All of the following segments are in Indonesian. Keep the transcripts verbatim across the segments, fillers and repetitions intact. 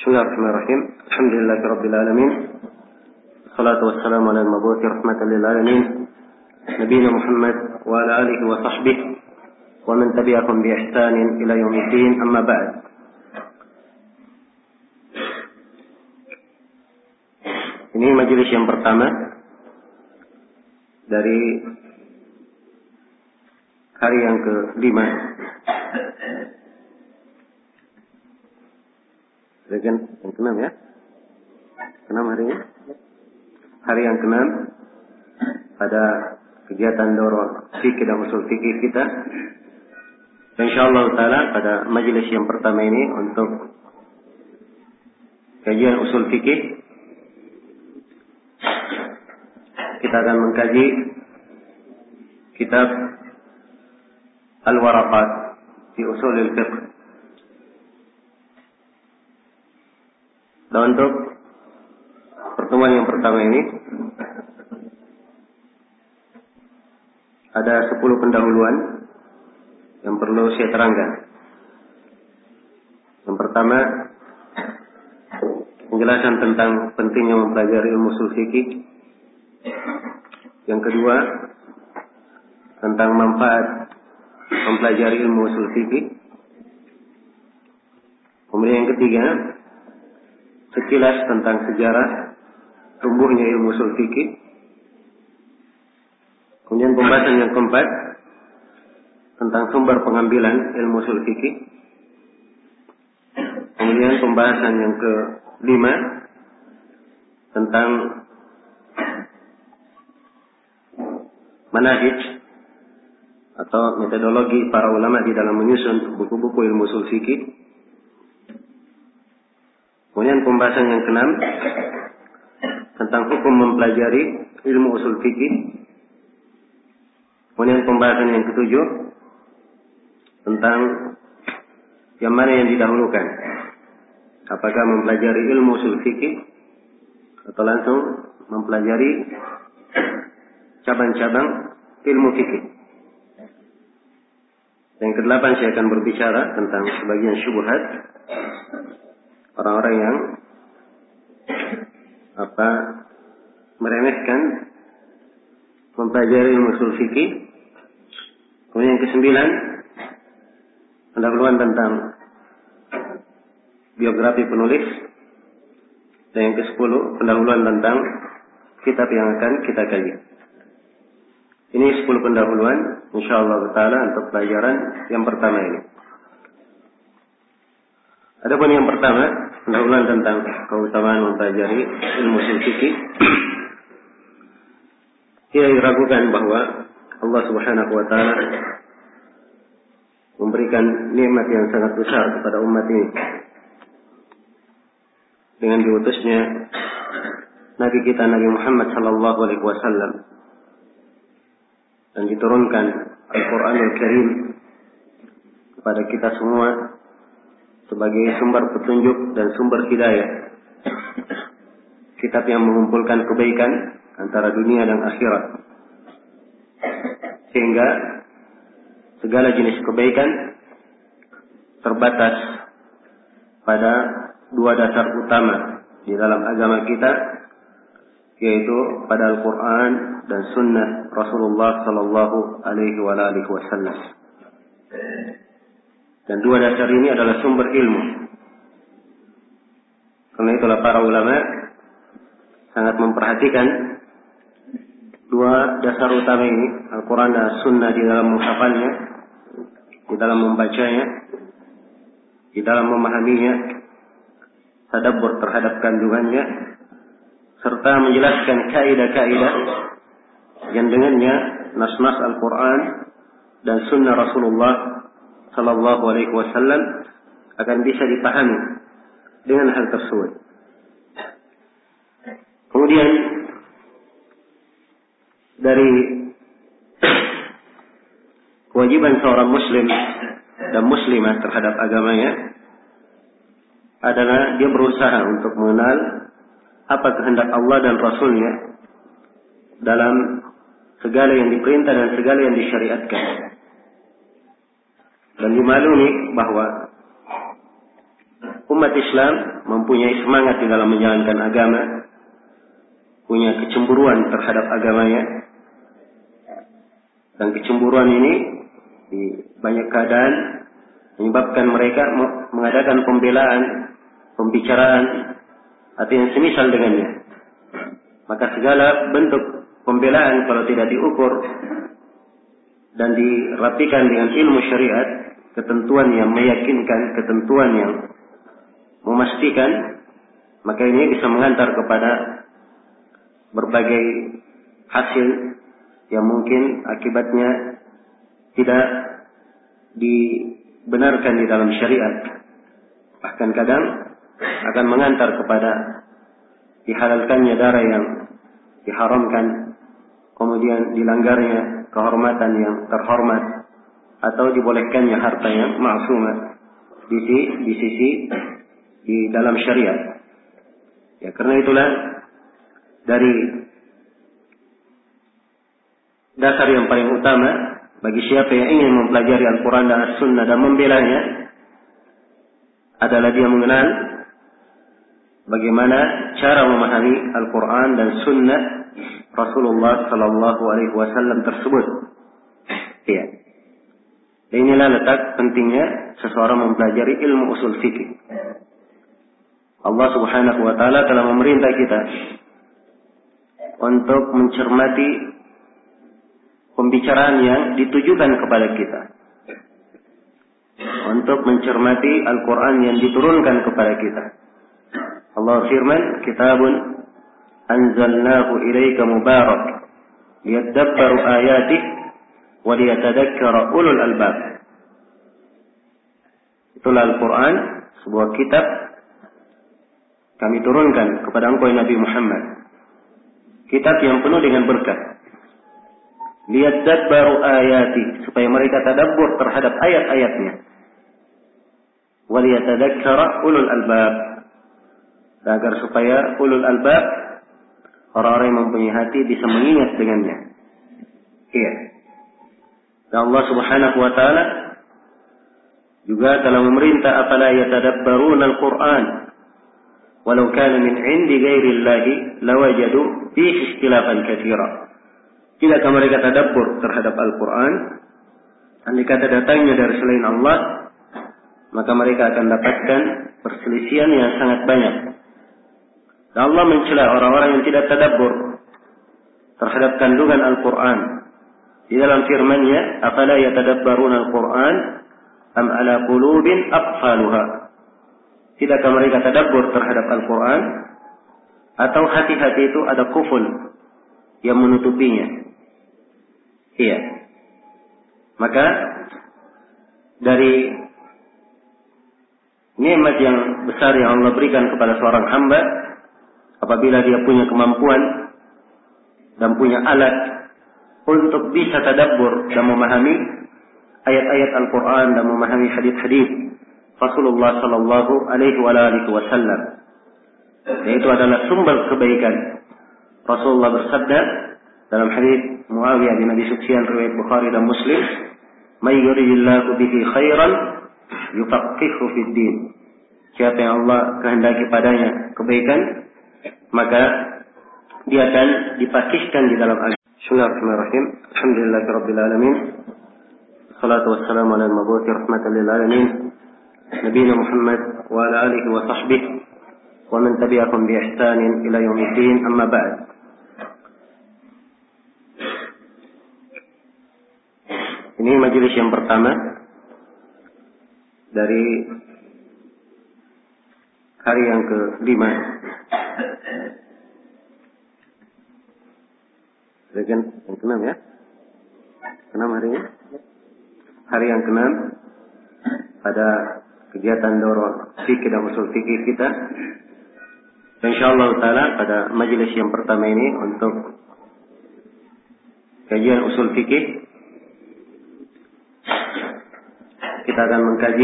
Bismillahirrahmanirrahim. Alhamdulillahirabbil alamin. Wassalatu wassalamu ala al-mabuthi rahmatan lil alamin. Nabiyina Muhammad wa ala alihi wa sahbihi wa man tabi'ahum bi ihsanin ila yaumiddin. Amma ba'd. Ini majelis yang pertama dari hari yang kelima. Yang keenam ya? Keenam hari ini? Hari yang keenam pada kegiatan Daurah Fikih dan Usul Fikih kita. Insyaallah taala pada majelis yang pertama ini untuk kajian Usul Fikih kita akan mengkaji kitab Al-Waraqat fi Ushul Fiqh. Dan untuk pertemuan yang pertama ini ada sepuluh pendahuluan yang perlu saya terangkan. Yang pertama, penjelasan tentang pentingnya mempelajari ilmu ushul fikih. Yang kedua, tentang manfaat mempelajari ilmu ushul fikih. Kemudian yang ketiga, sekilas tentang sejarah tumbuhnya ilmu ushul fikih. Kemudian pembahasan yang keempat tentang sumber pengambilan ilmu ushul fikih. Kemudian pembahasan yang kelima tentang manhaj atau metodologi para ulama di dalam menyusun buku-buku ilmu ushul fikih. Kemudian pembahasan yang keenam tentang hukum mempelajari ilmu ushul fikih. Kemudian pembahasan yang ketujuh tentang yang mana yang didahulukan, apakah mempelajari ilmu ushul fikih atau langsung mempelajari cabang-cabang ilmu fikih. Yang kedelapan saya akan berbicara tentang sebagian syubhat orang-orang yang apa meremehkan mempelajari ilmu ushul fikih. Kemudian yang kesembilan, pendahuluan tentang biografi penulis. Dan yang kesepuluh, pendahuluan tentang kitab yang akan kita kaji. Ini sepuluh pendahuluan insyaallah taala untuk pelajaran yang pertama ini. Adapun yang pertama, pendahuluan tentang keutamaan mempelajari ilmu ushul fikih. Tidak diragukan bahwa Allah Subhanahu wa taala memberikan nikmat yang sangat besar kepada umat ini dengan diutusnya Nabi kita Nabi Muhammad sallallahu alaihi wasallam dan diturunkan Al-Qur'anul Karim kepada kita semua sebagai sumber petunjuk dan sumber hidayah. Kitab yang mengumpulkan kebaikan antara dunia dan akhirat. Sehingga segala jenis kebaikan terbatas pada dua dasar utama di dalam agama kita, yaitu pada Al-Quran dan Sunnah Rasulullah Sallallahu Alaihi Wasallam. Dan dua dasar ini adalah sumber ilmu. Karena itulah para ulama sangat memperhatikan dua dasar utama ini, Al-Quran dan Sunnah, di dalam menghafalnya, di dalam membacanya, di dalam memahaminya, tadabbur terhadap kandungannya, serta menjelaskan kaidah-kaidah yang dengannya nas-nas Al-Quran dan Sunnah Rasulullah Sallallahu Alaihi Wasallam akan bisa dipahami dengan hal tersebut. Kemudian dari kewajiban seorang muslim dan muslimah terhadap agamanya adalah dia berusaha untuk mengenal apa kehendak Allah dan Rasulnya dalam segala yang diperintah dan segala yang disyariatkan. Dan dimaklumi bahwa umat Islam mempunyai semangat di dalam menjalankan agama, punya kecemburuan terhadap agamanya, dan kecemburuan ini di banyak keadaan menyebabkan mereka mengadakan pembelaan, pembicaraan atau yang semisal dengannya. Maka segala bentuk pembelaan kalau tidak diukur dan dirapikan dengan ilmu syariat, ketentuan yang meyakinkan, ketentuan yang memastikan, maka ini bisa mengantar kepada berbagai hasil yang mungkin akibatnya tidak dibenarkan di dalam syariat. Bahkan kadang akan mengantar kepada dihalalkannya darah yang diharamkan, kemudian dilanggarnya kehormatan yang terhormat, atau dibolehkannya harta yang ma'sumah di sisi, di sisi di dalam syariat. Ya, karena itulah dari dasar yang paling utama bagi siapa yang ingin mempelajari Al-Quran dan As-Sunnah dan membelanya adalah dia mengenal bagaimana cara memahami Al-Quran dan Sunnah Rasulullah Sallallahu Alaihi Wasallam tersebut. Ya. Dan inilah letak pentingnya seseorang mempelajari ilmu usul fikih. Allah Subhanahu Wa Taala telah memerintah kita untuk mencermati pembicaraan yang ditujukan kepada kita, untuk mencermati Al-Quran yang diturunkan kepada kita. Allah firman, Kitabun anzalnahu ilaika mubarak liyadabbaru ayatih wa liyatadakkara ulul albab. Itulah Al-Quran, sebuah kitab kami turunkan kepada engkau Nabi Muhammad, kitab yang penuh dengan berkah. Liyadabbaru ayatih, supaya mereka tadabbur terhadap ayat-ayatnya. Wa liyatadakkara ulul albab, agar supaya ulul albab, orang-orang yang mempunyai hati, bisa mengingat dengannya. Iya. Dan Allah Subhanahu Wa Taala juga telah memerintah, afala yatadabbaruna al-Quran walau kana min 'indi ghairillahi lawajadu fihi ikhtilafan katsira. Tidakkah mereka tadabbur terhadap Al-Quran, andai kata datangnya dari selain Allah, maka mereka akan dapatkan perselisihan yang sangat banyak. Dan Allah mencela orang-orang yang tidak tadabbur terhadap kandungan Al-Quran. Di dalam firman-Nya, afala yatadabbaruna al-Quran am ala qulubin aqfaluha. Tidakkah mereka tadabbur terhadap Al-Quran, atau hati-hati itu ada kuful yang menutupinya? Iya. Maka dari nikmat yang besar yang Allah berikan kepada seorang hamba, apabila dia punya kemampuan dan punya alat untuk bisa tadabbur dan memahami ayat-ayat Al-Quran dan memahami hadis-hadis Rasulullah Sallallahu Alaihi Wasallam, yaitu adalah sumber kebaikan. Rasulullah bersabda dalam hadis Muawiyah bin Abi Sufyan riwayat Bukhari dan Muslim, "May yuridillahu bihi khairan yufaqqihhu fid din." Siapa yang Allah kehendaki padanya kebaikan, maka dia akan dipakiskan di dalam agama. Bismillahirrahmanirrahim. Alhamdulillahirabbil alamin. Wassalatu wassalamu ala al-mabuthi rahmatan lil alamin, nabiyina Muhammad wa ala alihi wa sahbihi wa man tabi'ahum bi ihsanin ila yaumiddin. Amma ba'd. Ini majelis yang pertama dari hari yang kelima. Yang keenam ya? Keenam harinya? Hari yang keenam pada kegiatan daurah fikih dan usul fikih kita. Insyaallah taala pada majelis yang pertama ini untuk kajian usul fikih, kita akan mengkaji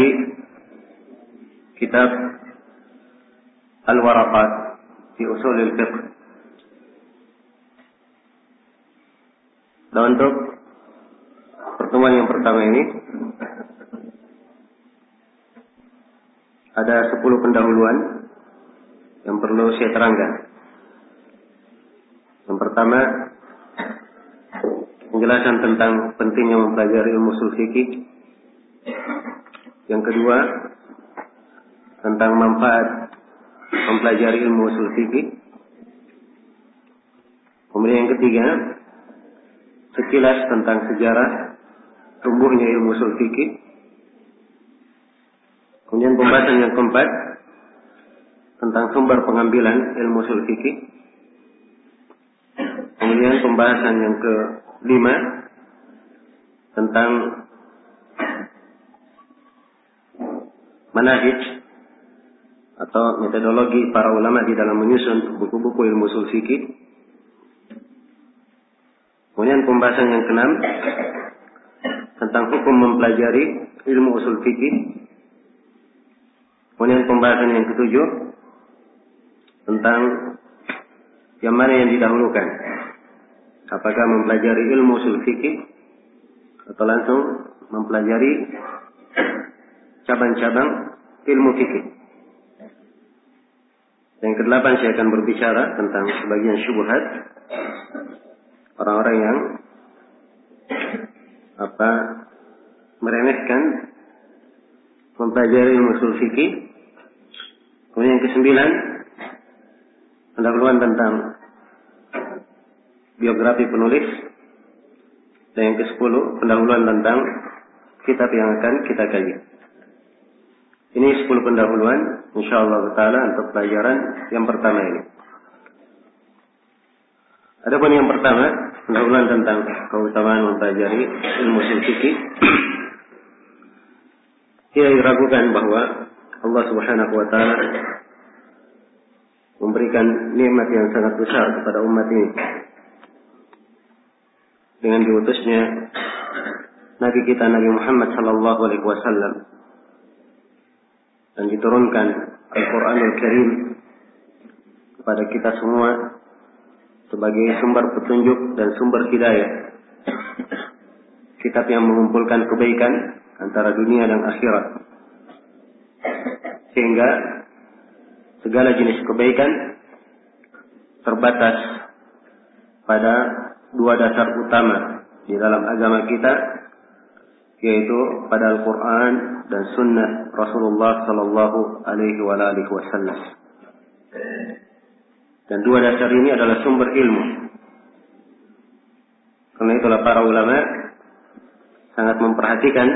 kitab Al-Waraqat fi Ushul al-Fiqh. Dan untuk pertemuan yang pertama ini ada sepuluh pendahuluan yang perlu saya terangkan. Yang pertama, penjelasan tentang pentingnya mempelajari ilmu ushul fikih. Yang kedua, tentang manfaat mempelajari ilmu ushul fikih. Kemudian yang ketiga, sekilas tentang sejarah tumbuhnya ilmu ushul fikih. Kemudian pembahasan yang keempat tentang sumber pengambilan ilmu ushul fikih. Kemudian pembahasan yang kelima tentang manhaj atau metodologi para ulama di dalam menyusun buku-buku ilmu ushul fikih. Kemudian pembahasan yang keenam tentang hukum mempelajari ilmu ushul fikih. Kemudian pembahasan yang ketujuh tentang yang mana yang didahulukan, apakah mempelajari ilmu ushul fikih atau langsung mempelajari cabang-cabang ilmu fikih. Yang kedelapan, saya akan berbicara tentang sebagian syubhat orang-orang yang apa meremehkan mempelajari ilmu ushul fikih. Kemudian yang kesembilan, pendahuluan tentang biografi penulis. Dan yang kesepuluh, pendahuluan tentang kitab yang akan kita kaji. Ini sepuluh pendahuluan insyaallah taala untuk pelajaran yang pertama ini. Adapun yang pertama, pendahuluan tentang keutamaan mempelajari ilmu ushul fikih. Tidak diragukan bahwa Allah Subhanahu wa taala memberikan nikmat yang sangat besar kepada umat ini dengan diutusnya Nabi kita Nabi Muhammad sallallahu alaihi wasallam dan diturunkan Al-Qur'anul Karim kepada kita semua sebagai sumber petunjuk dan sumber hidayah. Kitab yang mengumpulkan kebaikan antara dunia dan akhirat, sehingga segala jenis kebaikan terbatas pada dua dasar utama di dalam agama kita, yaitu pada Al-Quran dan Sunnah Rasulullah Sallallahu Alaihi Wasallam. Dan dua dasar ini adalah sumber ilmu. Karena itulah para ulama sangat memperhatikan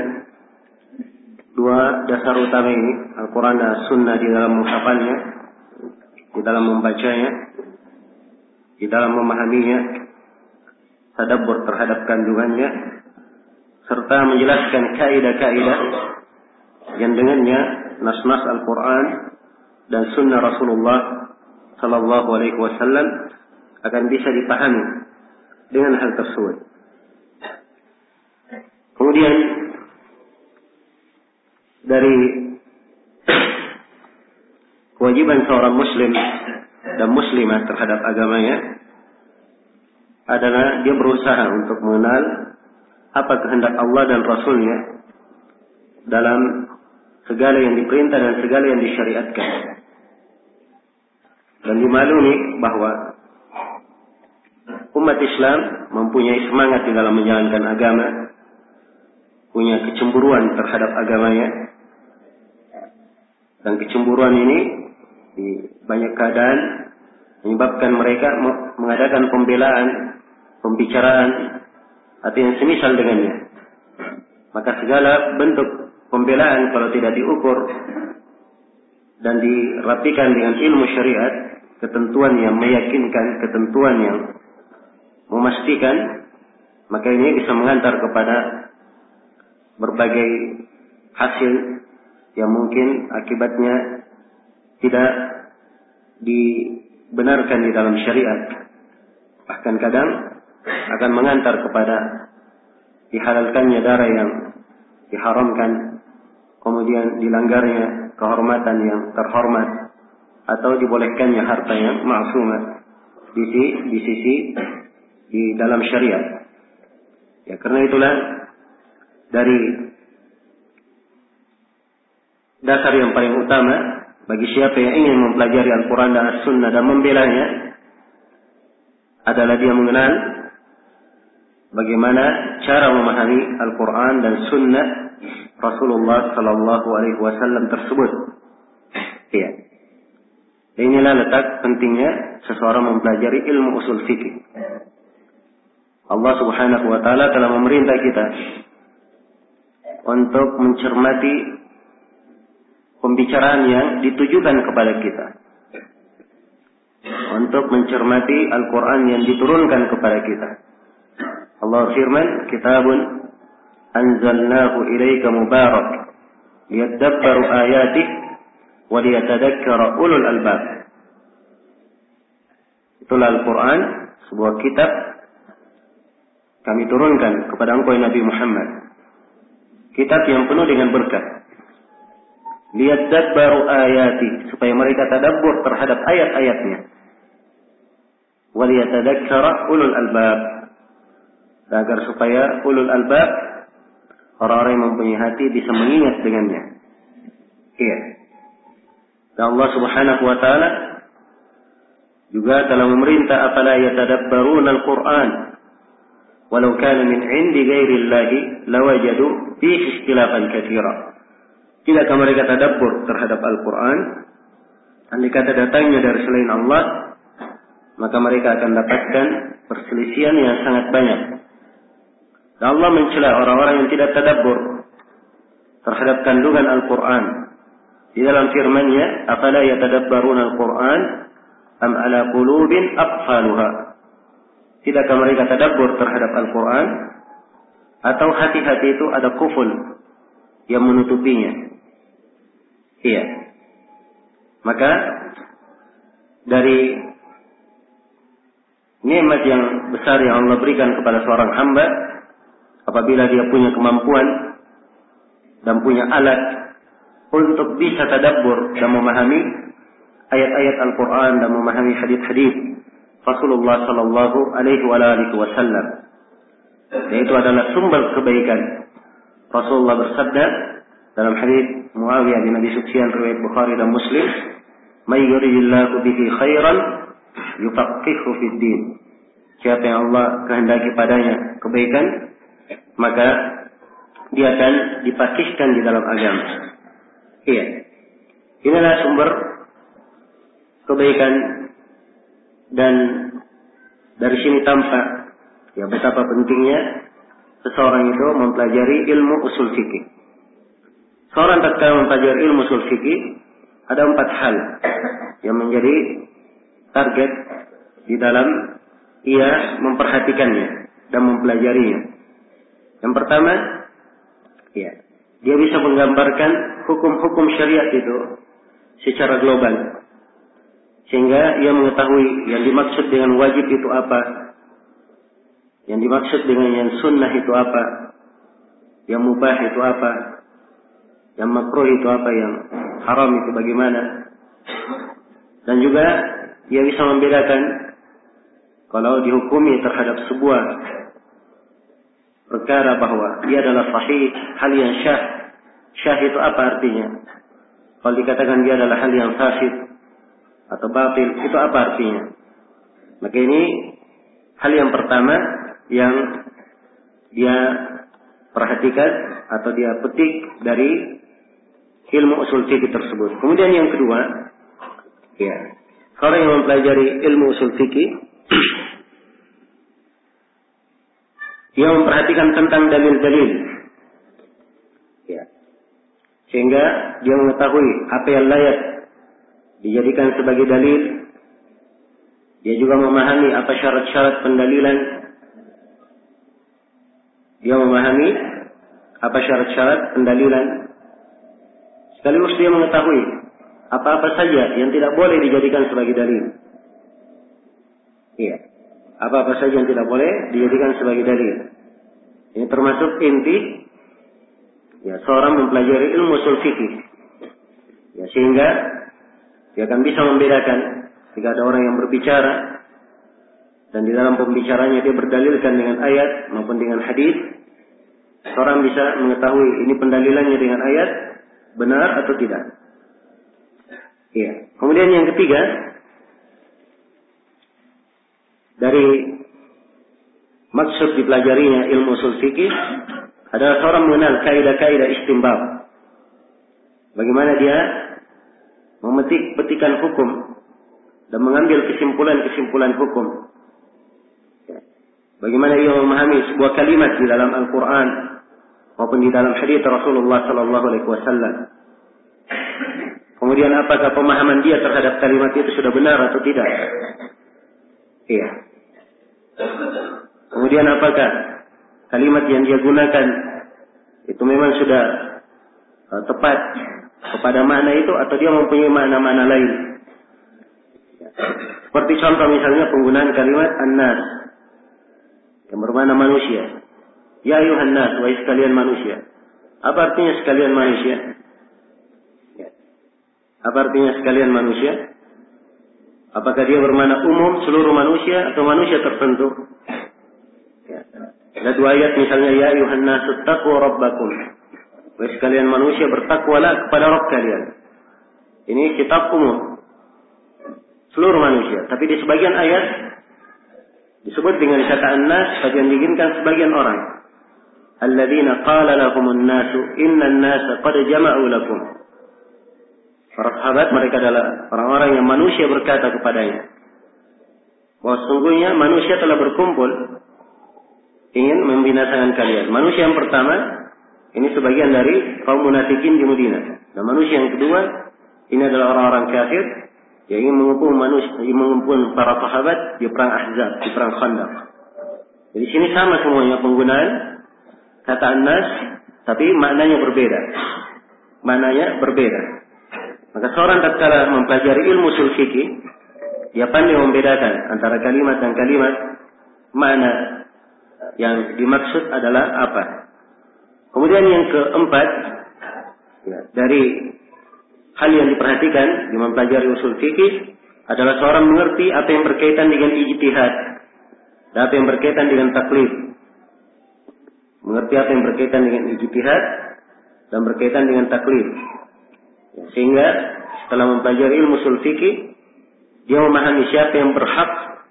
dua dasar utama ini, Al-Quran dan Sunnah, di dalam menghafalnya, di dalam membacanya, di dalam memahaminya, tadabbur terhadap kandungannya, serta menjelaskan kaidah-kaidah yang dengannya nas-nas Al-Quran dan Sunnah Rasulullah Sallallahu Alaihi Wasallam akan bisa dipahami dengan hal tersebut. Kemudian dari kewajiban seorang muslim dan muslimah terhadap agamanya adalah dia berusaha untuk mengenal apa kehendak Allah dan Rasulnya dalam segala yang diperintah dan segala yang disyariatkan. Dan dimaklumi bahwa umat Islam mempunyai semangat di dalam menjalankan agama, punya kecemburuan terhadap agamanya, dan kecemburuan ini di banyak keadaan menyebabkan mereka mengadakan pembelaan, pembicaraan atau yang semisal dengannya. Maka segala bentuk pembelaan kalau tidak diukur dan dirapikan dengan ilmu syariat, ketentuan yang meyakinkan, ketentuan yang memastikan, maka ini bisa mengantar kepada berbagai hasil yang mungkin akibatnya tidak dibenarkan di dalam syariat. Bahkan kadang akan mengantar kepada dihalalkannya darah yang diharamkan, kemudian dilanggarnya kehormatan yang terhormat, atau dibolehkannya harta yang maksumah di sisi, di sisi di dalam syariat. Ya, karena itulah dari dasar yang paling utama bagi siapa yang ingin mempelajari Al-Quran dan As-Sunnah dan membelanya adalah dia mengenal bagaimana cara memahami Al-Quran dan Sunnah Rasulullah Sallallahu Alaihi Wasallam tersebut. Iya. Inilah letak pentingnya seseorang mempelajari ilmu usul fikih. Allah Subhanahu Wa Taala telah memerintah kita untuk mencermati pembicaraan yang ditujukan kepada kita, untuk mencermati Al-Quran yang diturunkan kepada kita. Allah firman, Kitabun anzalnahu ilaika mubarak liyadabbaru ayatih wa liyatadakkara ulul albab. Itulah Al-Quran, sebuah kitab kami turunkan kepada engkau Nabi Muhammad, kitab yang penuh dengan berkah. Liyadabbaru ayati, supaya mereka tadabbur terhadap ayat-ayatnya. Wa liyatadakkara ulul albab, agar supaya ulul albab, orang-orang yang mempunyai hati, bisa mengingat dengannya. Iya. Dan Allah Subhanahu Wa Taala juga telah memerintah, afala yatadabbaruna al-Quran walau kana min 'indi ghairillahi lawajadu fihi ikhtilafan katsira. Tidakkah mereka tadabbur terhadap Al-Quran? Andai kata datangnya dari selain Allah, maka mereka akan dapatkan perselisihan yang sangat banyak. Dan Allah mencela orang-orang yang tidak tadabbur terhadap kandungan Al-Quran. Di dalam firman-Nya, afala yatadabbaruna al-Quran am ala qulubin aqfaluha. Tidakkah mereka tadabbur terhadap Al-Quran, atau hati-hati itu ada kuful yang menutupinya? Iya. Maka dari nikmat yang besar yang Allah berikan kepada seorang hamba, apabila dia punya kemampuan dan punya alat untuk bisa tadabbur dan memahami ayat-ayat Al-Quran dan memahami hadis-hadis Rasulullah Sallallahu Alaihi Wasallam, yaitu adalah sumber kebaikan. Rasulullah bersabda dalam hadis Muawiyah bin Abi Sufyan riwayat Bukhari dan Muslim, "May yuridillahu bihi khairan yufaqqihhu fid din." Siapa yang Allah kehendaki padanya kebaikan, maka dia akan dipakihkan di dalam agama. Iya. Inilah sumber kebaikan, dan dari sini tampak ya betapa pentingnya seseorang itu mempelajari ilmu usul fikih. Seorang tatkala mempelajari ilmu usul fikih, ada empat hal yang menjadi target di dalam ia memperhatikannya dan mempelajarinya. Yang pertama, ya, dia bisa menggambarkan hukum-hukum syariat itu secara global, sehingga ia mengetahui yang dimaksud dengan wajib itu apa, yang dimaksud dengan yang sunnah itu apa, yang mubah itu apa, yang makruh itu apa, yang haram itu bagaimana. Dan juga ia bisa membedakan kalau dihukumi terhadap sebuah perkara bahwa ia adalah sahih, hal yang syah. Syah itu apa artinya? Kalau dikatakan dia adalah hal yang fasid atau batil, itu apa artinya? Maka ini hal yang pertama yang dia perhatikan atau dia petik dari ilmu usul fikih tersebut. Kemudian yang kedua, ya, orang yang mempelajari ilmu usul fikih, dia memperhatikan tentang dalil-dalil, ya, sehingga dia mengetahui apa yang layak dijadikan sebagai dalil. Dia juga memahami apa syarat-syarat pendalilan. Dia memahami apa syarat-syarat pendalilan. Sekaligus dia mengetahui apa-apa saja yang tidak boleh dijadikan sebagai dalil. Iya. Apa-apa saja yang tidak boleh dijadikan sebagai dalil. Ini termasuk inti ya seorang mempelajari ilmu usul fikih. Ya, sehingga dia akan bisa membedakan jika ada orang yang berbicara dan di dalam pembicaranya dia berdalilkan dengan ayat maupun dengan hadis, seorang bisa mengetahui ini pendalilannya dengan ayat benar atau tidak. Iya. Kemudian yang ketiga, dari maksud dipelajarinya ilmu usul fikih adalah seorang mengenal kaidah-kaidah istinbat. Bagaimana dia memetik petikan hukum dan mengambil kesimpulan-kesimpulan hukum. Bagaimana ia memahami sebuah kalimat di dalam Al-Quran maupun di dalam hadits Rasulullah Sallallahu Alaihi Wasallam. Kemudian apakah pemahaman dia terhadap kalimat itu sudah benar atau tidak? Iya. Kemudian apakah kalimat yang dia gunakan itu memang sudah uh, tepat kepada makna itu atau dia mempunyai makna-makna lain? Seperti contoh misalnya penggunaan kalimat an-nas yang bermakna manusia. Ya ayuhan nas, wahai sekalian manusia. Apa artinya sekalian manusia? Ya. Apa artinya sekalian manusia? Apakah dia bermakna umum seluruh manusia atau manusia tertentu? Ya. Ada dua ayat misalnya, ya ayuhan nas taqwa rabbakum. Wahai sekalian manusia, bertakwalah kepada Rabb kalian. Ini kitab umum seluruh manusia, tapi di sebagian ayat disebut dengan kata an-nas yang diinginkan sebagian orang. Alladzina qala lahumun nasu innan nasa qad jama'u lakum. Para sahabat mereka adalah orang-orang yang manusia berkata kepadanya bahwa sesungguhnya manusia telah berkumpul ingin membinasakan kalian. Manusia yang pertama ini sebagian dari kaum munafikin di Madinah. Dan manusia yang kedua ini adalah orang-orang kafir yang ingin mengumpul manusia, ingin mengumpul para sahabat di perang Ahzab, di perang Khandaq. Jadi sini sama semuanya penggunaan kata an-nas, tapi maknanya berbeda. Maknanya berbeda. Maka seorang tatkala mempelajari ilmu ushul fikih, dia pandai membedakan antara kalimat dan kalimat, makna yang dimaksud adalah apa. Kemudian yang keempat, ya, dari hal yang diperhatikan di mempelajari ushul fikih adalah seorang mengerti apa yang berkaitan dengan ijtihad dan apa yang berkaitan dengan taklid. Mengerti apa yang berkaitan dengan ijtihad dan berkaitan dengan taklid. Ya, sehingga setelah mempelajari ilmu ushul fikih, dia memahami siapa yang berhak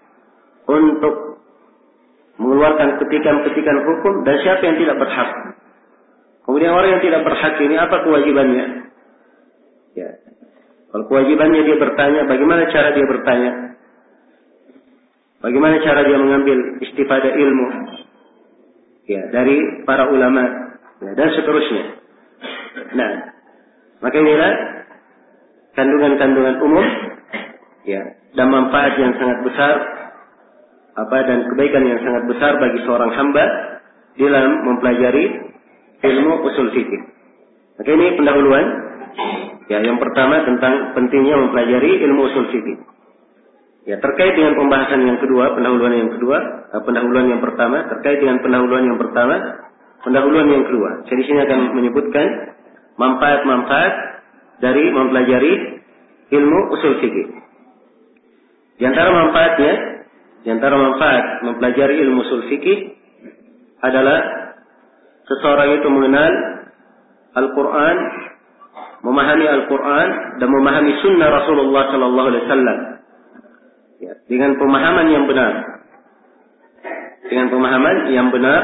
untuk mengeluarkan petikan-petikan hukum dan siapa yang tidak berhak. Kemudian orang yang tidak berhak ini apa kewajibannya? Ya. Kalau kewajibannya dia bertanya, bagaimana cara dia bertanya? Bagaimana cara dia mengambil istifadah ilmu? Ya, dari para ulama, ya, dan seterusnya. Nah, maka inilah kandungan-kandungan umum, ya, dan manfaat yang sangat besar, apa dan kebaikan yang sangat besar bagi seorang hamba dalam mempelajari ilmu ushul fikih. Maka ini pendahuluan, ya, yang pertama tentang pentingnya mempelajari ilmu ushul fikih. Ya, terkait dengan pembahasan yang kedua, pendahuluan yang kedua, pendahuluan yang pertama, terkait dengan pendahuluan yang pertama, pendahuluan yang kedua. Saya di sini akan menyebutkan manfaat-manfaat dari mempelajari ilmu ushul fikih. Di antara manfaatnya, di antara manfaat mempelajari ilmu ushul fikih adalah seseorang itu mengenal Al-Quran, memahami Al-Quran dan memahami sunnah Rasulullah Sallallahu Alaihi Wasallam. Ya, dengan pemahaman yang benar, dengan pemahaman yang benar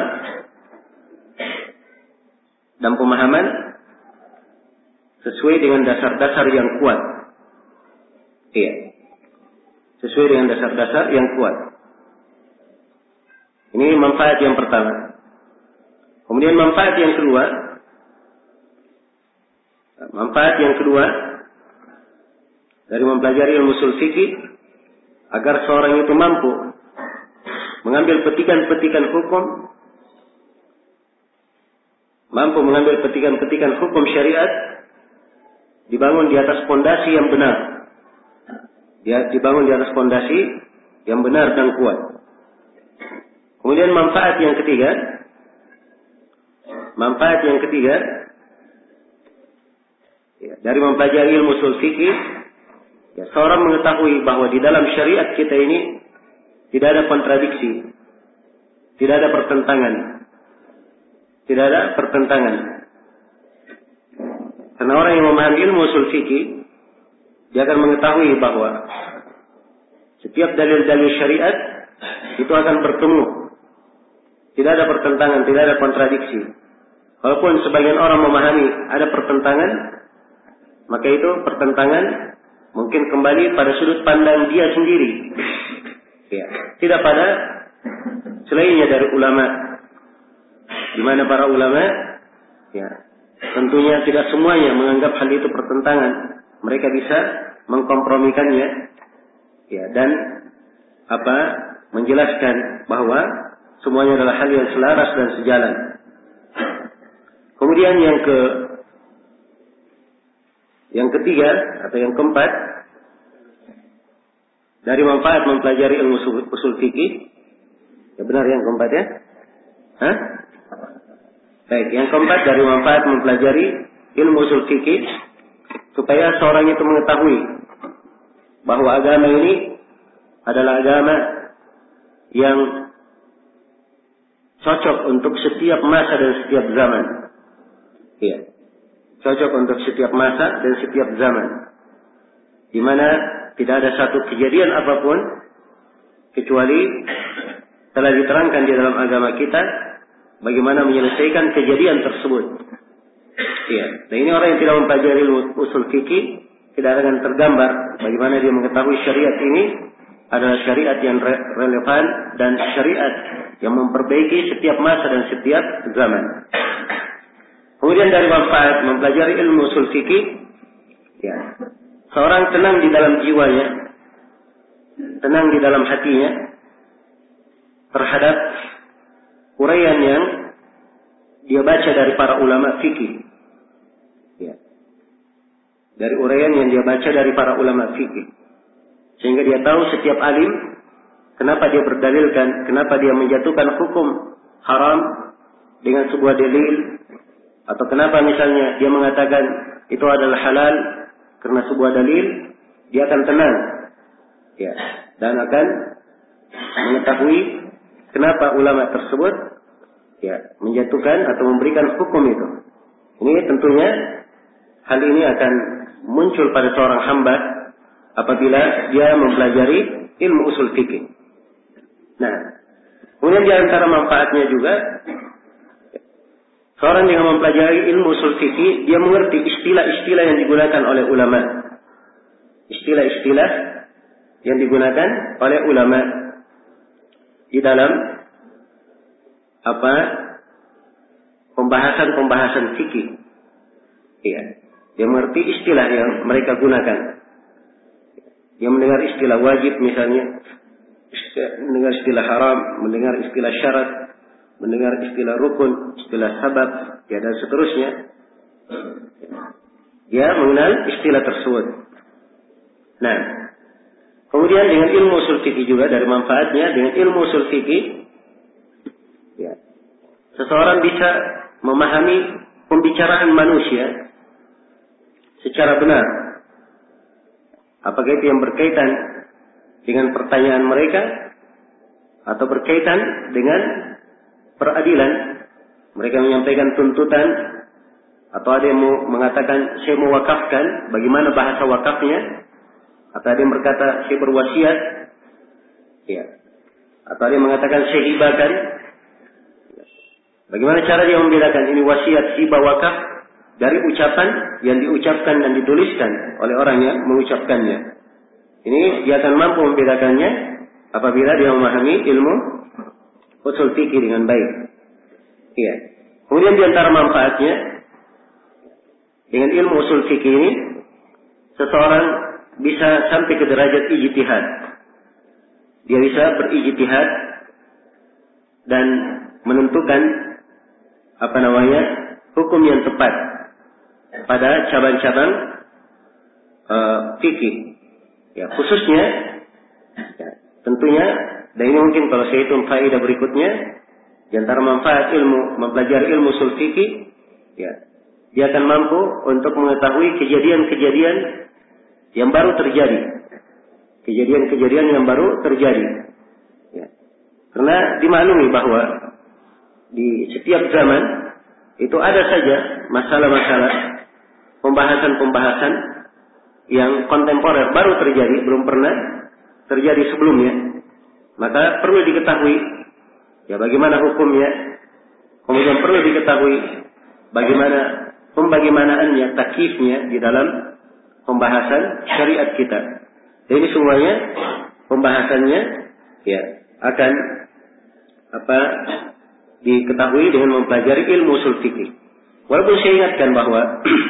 dan pemahaman sesuai dengan dasar-dasar yang kuat. Iya, sesuai dengan dasar-dasar yang kuat. Ini manfaat yang pertama. Kemudian manfaat yang kedua, manfaat yang kedua dari mempelajari ilmu ushul fikih, agar seorang itu mampu mengambil petikan-petikan hukum, mampu mengambil petikan-petikan hukum syariat, dibangun di atas fondasi yang benar, dia dibangun di atas fondasi yang benar dan kuat. Kemudian manfaat yang ketiga, manfaat yang ketiga ya, dari mempelajari ilmu ushul fikih, ya, seorang mengetahui bahwa di dalam syariat kita ini tidak ada kontradiksi, tidak ada pertentangan, tidak ada pertentangan. Karena orang yang memahami ilmu usul fikih, dia akan mengetahui bahwa setiap dalil-dalil syariat itu akan bertemu. Tidak ada pertentangan, tidak ada kontradiksi. Walaupun sebagian orang memahami ada pertentangan, maka itu pertentangan mungkin kembali pada sudut pandang dia sendiri. Ya, tidak pada selainnya dari ulama. Di mana para ulama, ya, tentunya tidak semuanya menganggap hal itu pertentangan. Mereka bisa mengkompromikannya, ya, dan apa menjelaskan bahwa semuanya adalah hal yang selaras dan sejalan. Kemudian yang ke yang ketiga atau yang keempat, dari manfaat mempelajari ilmu usul fikih, ya benar yang keempat ya? Hah? Baik, yang keempat dari manfaat mempelajari ilmu usul fikih, supaya seorang itu mengetahui bahwa agama ini adalah agama yang cocok untuk setiap masa dan setiap zaman. Iya. Cocok untuk setiap masa dan setiap zaman. Di mana tidak ada satu kejadian apapun kecuali telah diterangkan di dalam agama kita bagaimana menyelesaikan kejadian tersebut. Iya. Nah, ini orang yang tidak mempelajari usul fikih tidak akan tergambar bagaimana dia mengetahui syariat ini adalah syariat yang re- relevan dan syariat yang memperbaiki setiap masa dan setiap zaman. Kemudian dari manfaat mempelajari ilmu usul fikih, ya, seorang tenang di dalam jiwanya, tenang di dalam hatinya terhadap uraian yang dia baca dari para ulama fikih. Ya. Dari uraian yang dia baca dari para ulama fikih. Sehingga dia tahu setiap alim kenapa dia berdalilkan, kenapa dia menjatuhkan hukum haram dengan sebuah dalil, atau kenapa misalnya dia mengatakan itu adalah halal karena sebuah dalil, dia akan tenang, ya, dan akan mengetahui kenapa ulama tersebut, ya, menjatuhkan atau memberikan hukum itu. Ini tentunya hal ini akan muncul pada seorang hamba apabila dia mempelajari ilmu usul fikih. Nah, kemudian di antara manfaatnya juga, seorang yang mempelajari ilmu usul fikih, dia mengerti istilah-istilah yang digunakan oleh ulama. Istilah-istilah yang digunakan oleh ulama di dalam apa? Pembahasan-pembahasan fikih. Iya. Dia mengerti istilah yang mereka gunakan. Dia mendengar istilah wajib misalnya, mendengar istilah haram, mendengar istilah syarat, mendengar istilah rukun, istilah sabab, ya, dan seterusnya. Dia mengenal istilah tersebut. Nah, kemudian dengan ilmu usul fikih juga dari manfaatnya, dengan ilmu usul fikih, ya, seseorang bisa memahami pembicaraan manusia secara benar. Apakah itu yang berkaitan dengan pertanyaan mereka atau berkaitan dengan peradilan. Mereka menyampaikan tuntutan, atau ada yang mengatakan saya mau wakafkan, bagaimana bahasa wakafnya, atau ada yang berkata saya berwasiat, ya, atau ada yang mengatakan saya hibahkan. Bagaimana cara dia membedakan ini wasiat, hibah, wakaf dari ucapan yang diucapkan dan dituliskan oleh orang yang mengucapkannya. Ini dia akan mampu membedakannya apabila dia memahami ilmu usul fikih dengan baik. Iya. Kemudian di antara manfaatnya dengan ilmu usul fikih ini, seseorang bisa sampai ke derajat ijtihad. Dia bisa berijtihad dan menentukan apa namanya hukum yang tepat pada cabang-cabang uh, fikih. Ya, khususnya, ya, tentunya, dan ini mungkin kalau saya hitung faedah berikutnya, di antara manfaat ilmu mempelajari ilmu usul fikih, ya, dia akan mampu untuk mengetahui kejadian-kejadian yang baru terjadi, kejadian-kejadian yang baru terjadi. Ya. Karena dimaklumi bahwa di setiap zaman itu ada saja masalah-masalah, pembahasan-pembahasan yang kontemporer baru terjadi, belum pernah terjadi sebelumnya. Maka perlu diketahui ya bagaimana hukumnya, kemudian perlu diketahui bagaimana pembagaimanaannya, takyifnya di dalam pembahasan syariat kita. Jadi semuanya pembahasannya ya akan apa diketahui dengan mempelajari ilmu usul fikih. Walaupun saya ingatkan bahwa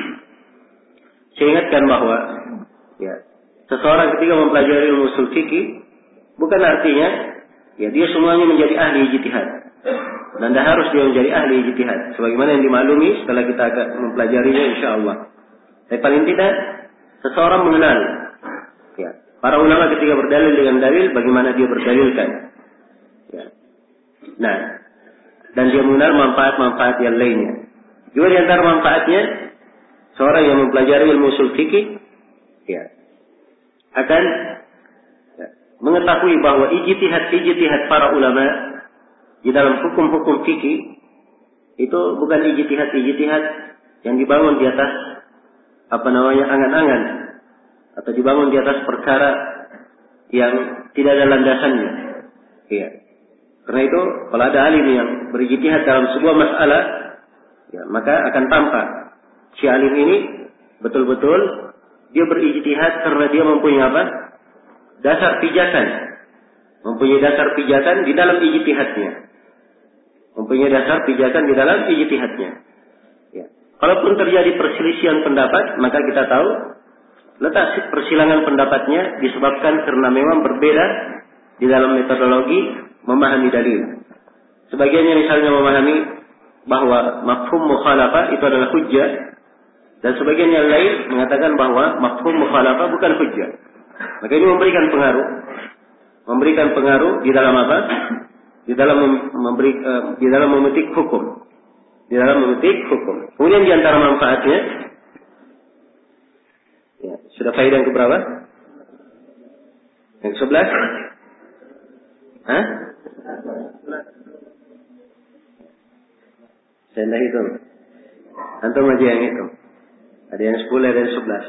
saya ingatkan bahwa ya seseorang ketika mempelajari ilmu usul fikih bukan artinya ya dia semuanya menjadi ahli ijtihad. Dan tidak harus dia menjadi ahli ijtihad sebagaimana yang dimaklumi setelah kita akan mempelajarinya insyaallah. Tapi paling tidak seseorang mengenal ya para ulama ketika berdalil dengan dalil bagaimana dia berdalilkan. Ya. Nah, dan dia mengenal manfaat-manfaat yang lainnya. Juga di antara manfaatnya seorang yang mempelajari ilmu usul fikih ya akan ya, mengetahui bahwa ijtihad-ijtihad para ulama di dalam hukum-hukum fikih itu bukan ijtihad-ijtihad yang dibangun di atas apa namanya angan-angan atau dibangun di atas perkara yang tidak ada landasannya. Iya. Karena itu kalau ada alim yang berijtihad dalam sebuah masalah, ya, maka akan tampak si alim ini betul-betul dia berijtihad karena dia mempunyai apa? Dasar pijakan. Mempunyai dasar pijakan di dalam ijtihadnya. Mempunyai dasar pijakan di dalam ijtihadnya. Ya. Kalaupun terjadi perselisihan pendapat, maka kita tahu letak persilangan pendapatnya disebabkan karena memang berbeda di dalam metodologi memahami dalil. Sebagiannya misalnya memahami bahwa mafhum mukhalafah itu adalah hujjah, dan sebagian yang lain mengatakan bahwa mafhum mukhalafah bukan hujjah. Maka ini memberikan pengaruh, memberikan pengaruh di dalam apa? Di dalam memberi, uh, di dalam memetik hukum, di dalam memetik hukum. Kemudian di antara manfaatnya, ya, sudah faedah yang keberapa? Yang sebelas? Hah? Saya tidak hitung. Antum aja yang hitung. Ada yang sepuluh, ada yang sebelas.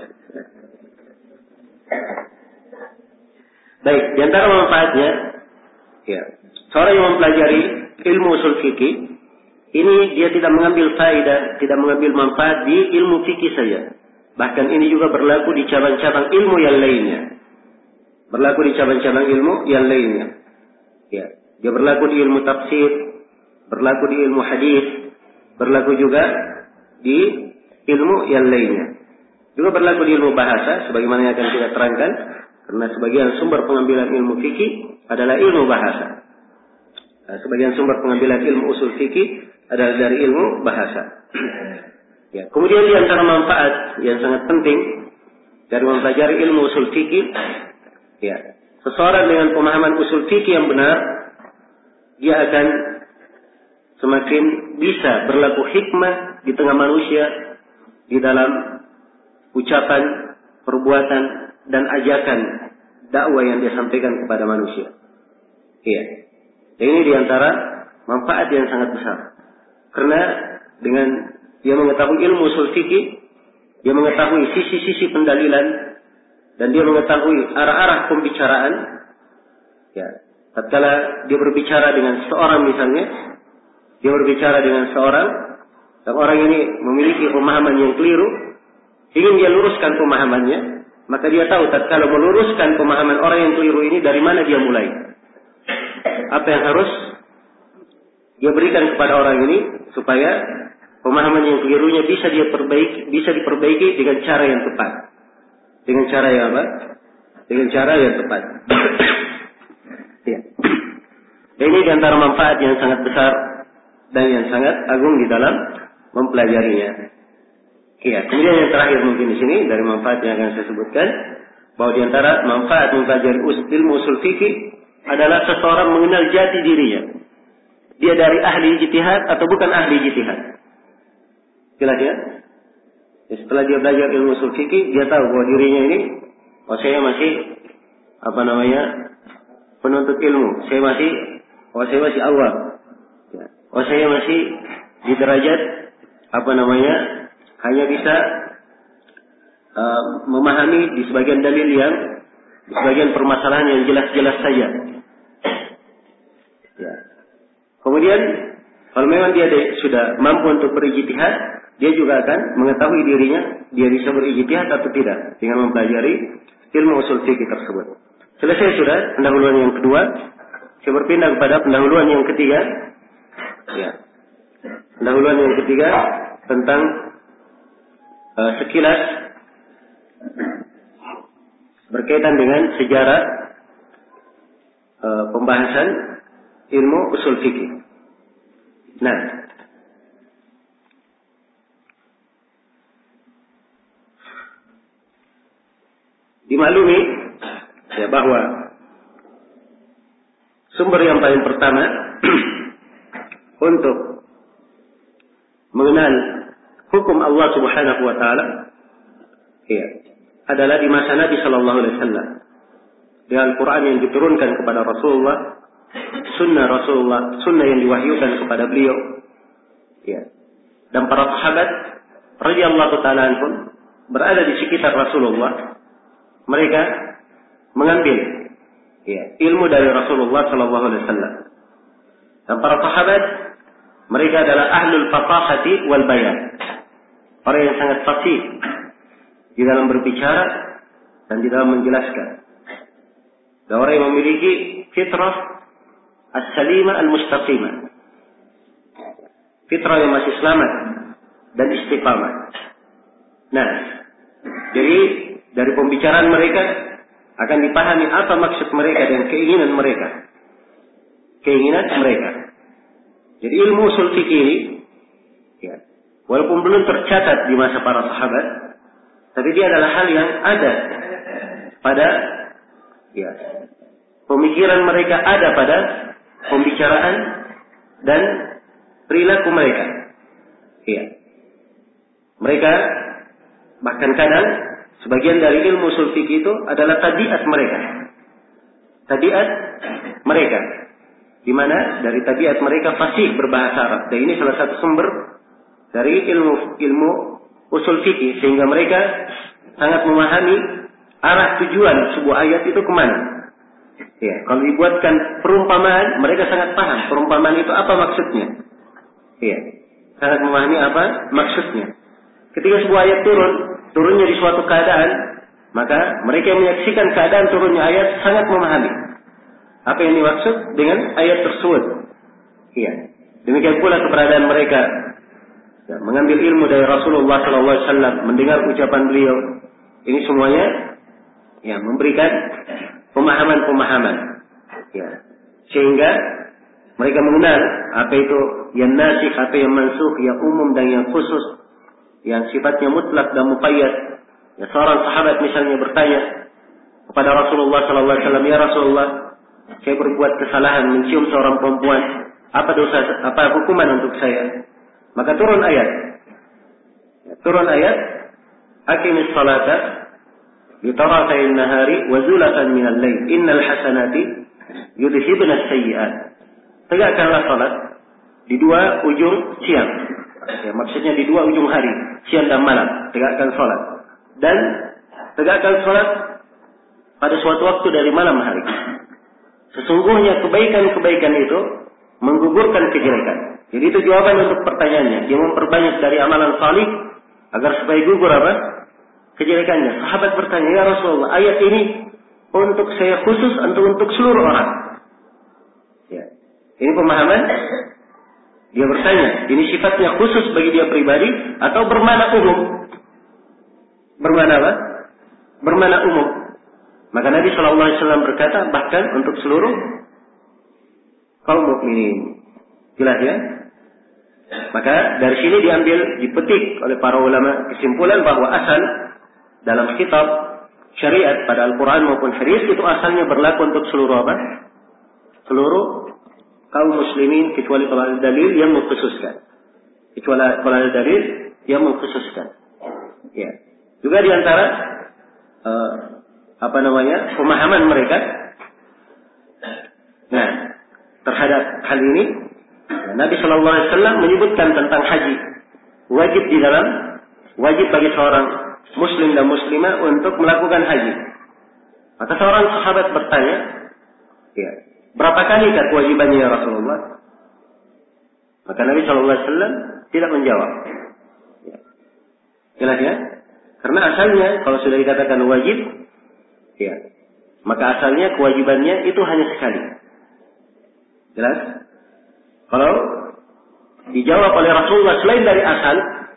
Baik, di antara manfaatnya, ya, seorang yang mempelajari ilmu usul fikih, ini dia tidak mengambil faedah, tidak mengambil manfaat di ilmu fikih saja. Bahkan ini juga berlaku di cabang-cabang ilmu yang lainnya. Berlaku di cabang-cabang ilmu yang lainnya. Ya, dia berlaku di ilmu tafsir, berlaku di ilmu hadis, berlaku juga di ilmu yang lainnya. Juga berlaku di ilmu bahasa, sebagaimana yang akan kita terangkan, karena sebagian sumber pengambilan ilmu fikih adalah ilmu bahasa. Nah, sebagian sumber pengambilan ilmu usul fikih adalah dari ilmu bahasa. Ya, kemudian di antara manfaat yang sangat penting dari mempelajari ilmu usul fikih, ya, seseorang dengan pemahaman usul fikih yang benar, dia akan semakin bisa berlaku hikmah di tengah manusia di dalam ucapan, perbuatan, dan ajakan dakwah yang dia sampaikan kepada manusia. Iya. Ini di antara manfaat yang sangat besar. Karena dengan dia mengetahui ilmu usul fikih, dia mengetahui sisi-sisi pendalilan, dan dia mengetahui arah-arah pembicaraan. Ya, tatkala dia berbicara dengan seorang misalnya, dia berbicara dengan seorang, dan orang ini memiliki pemahaman yang keliru, ingin dia luruskan pemahamannya, maka dia tahu tatkala meluruskan pemahaman orang yang keliru ini dari mana dia mulai. Apa yang harus dia berikan kepada orang ini supaya pemahaman yang kelirunya bisa dia perbaiki, bisa diperbaiki dengan cara yang tepat. Dengan cara yang apa? Dengan cara yang tepat. Ya. Ini di antara manfaat yang sangat besar dan yang sangat agung di dalam mempelajarinya. Ya, kemudian yang terakhir mungkin di sini dari manfaat yang akan saya sebutkan, bahwa di antara manfaat mempelajari ilmu usul fikih adalah seseorang mengenal jati dirinya. Dia dari ahli ijtihad atau bukan ahli ijtihad. Jelas ya? Ya, setelah dia belajar ilmu usul fikih, dia tahu bahwa dirinya ini, oh saya masih apa namanya penuntut ilmu, saya masih, oh saya masih awam, ya. Oh saya masih di derajat apa namanya hanya bisa uh, memahami di sebagian dalil yang di sebagian permasalahan yang jelas-jelas saja. Ya. Kemudian kalau memang dia de, sudah mampu untuk berijtihad, dia juga akan mengetahui dirinya dia bisa berijtihad atau tidak dengan mempelajari ilmu usul fikih tersebut. Selesai sudah pendahuluan yang kedua. Saya berpindah kepada pendahuluan yang ketiga. Ya. Pendahuluan yang ketiga tentang uh, sekilas berkaitan dengan sejarah uh, pembahasan ilmu usul fikih. Nah, dimaklumi ya bahwa sumber yang paling pertama untuk mengenal hukum Allah Subhanahu wa taala ya adalah di masa Nabi sallallahu alaihi wasallam. Di Al-Qur'an yang diturunkan kepada Rasulullah, sunnah Rasulullah, sunnah yang diwahyukan kepada beliau. Ya. Dan para sahabat radhiyallahu taala anhum berada di sekitar Rasulullah. Mereka mengambil ya, ilmu dari Rasulullah sallallahu alaihi wasallam. Dan para sahabat mereka adalah ahlul fasahati wal bayan. Orang yang sangat fasih di dalam berbicara dan di dalam menjelaskan. Dan orang yang memiliki fitrah as-salimah al-mustaqimah. Fitrah yang masih selamat dan istiqamah. Nah, jadi dari pembicaraan mereka akan dipahami apa maksud mereka dan keinginan mereka. Keinginan mereka. Jadi ilmu usul fikih ini, ya, walaupun belum tercatat di masa para sahabat, tapi dia adalah hal yang ada pada, ya, pemikiran mereka, ada pada pembicaraan dan perilaku mereka. Ya. Mereka bahkan kadang sebagian dari ilmu usul fikih itu adalah tabiat mereka. Tabiat mereka. Di mana dari tabiat mereka fasih berbahasa Arab. Dan ini salah satu sumber dari ilmu ilmu usul fikih sehingga mereka sangat memahami arah tujuan sebuah ayat itu kemana. Ya, kalau dibuatkan perumpamaan, mereka sangat paham perumpamaan itu apa maksudnya. Ya, sangat memahami apa maksudnya. Ketika sebuah ayat turun, turunnya di suatu keadaan, maka mereka yang menyaksikan keadaan turunnya ayat sangat memahami apa yang dimaksud dengan ayat tersebut. Iya. Demikian pula keberadaan mereka ya, mengambil ilmu dari Rasulullah sallallahu alaihi wasallam, mendengar ucapan beliau. Ini semuanya ya memberikan pemahaman-pemahaman. Ya. Sehingga mereka mengenal apa itu yang nasikh, apa yang mansukh, yang umum dan yang khusus, yang sifatnya mutlak dan muqayyad. Ya, seorang sahabat misalnya bertanya kepada Rasulullah sallallahu alaihi wasallam, "Ya Rasulullah, saya berbuat kesalahan mencium seorang perempuan. Apa dosa, apa hukuman untuk saya?" Maka turun ayat. Turun ayat, "Aqimis salata bi tarafayn nahari wa zulatan minal lail. Innal hasanati yudhibna as-sayyi'at." Tegakkanlah salat di dua ujung siang. Ya, maksudnya di dua ujung hari, siang dan malam. Tegakkan salat. Dan tegakkan salat pada suatu waktu dari malam hari. Sesungguhnya kebaikan-kebaikan itu menggugurkan kejelekan. Jadi itu jawaban untuk pertanyaannya. Dia memperbanyak dari amalan salih agar supaya gugur apa? Kejelekannya. Sahabat bertanya, "Ya Rasulullah, ayat ini untuk saya khusus atau untuk seluruh orang?" Ya. Ini pemahaman. Dia bertanya, ini sifatnya khusus bagi dia pribadi atau bermakna umum? Bermakna apa? Bermakna umum. Maka Nabi shallallahu alaihi wasallam berkata, bahkan untuk seluruh kaum mukminin. Jelas ya? Maka dari sini diambil, dipetik oleh para ulama kesimpulan bahwa asal dalam kitab syariat pada Al-Quran maupun hadis itu asalnya berlaku untuk seluruh apa? Seluruh kaum muslimin kecuali kalau ada dalil yang mengkhususkan. Kecuali kalau ada dalil yang mengkhususkan. Ya. Juga di antara uh, apa namanya pemahaman mereka, nah terhadap hal ini, Nabi Shallallahu Alaihi Wasallam menyebutkan tentang haji wajib di dalam wajib bagi seorang muslim dan muslimah untuk melakukan haji. Maka seorang sahabat bertanya, ya, berapa kali kewajibannya ya Rasulullah? Maka Nabi shallallahu alaihi wasallam tidak menjawab. Ya. Jelas ya? Karena asalnya kalau sudah dikatakan wajib, ya, maka asalnya kewajibannya itu hanya sekali. Jelas? Kalau dijawab oleh Rasulullah selain dari asal,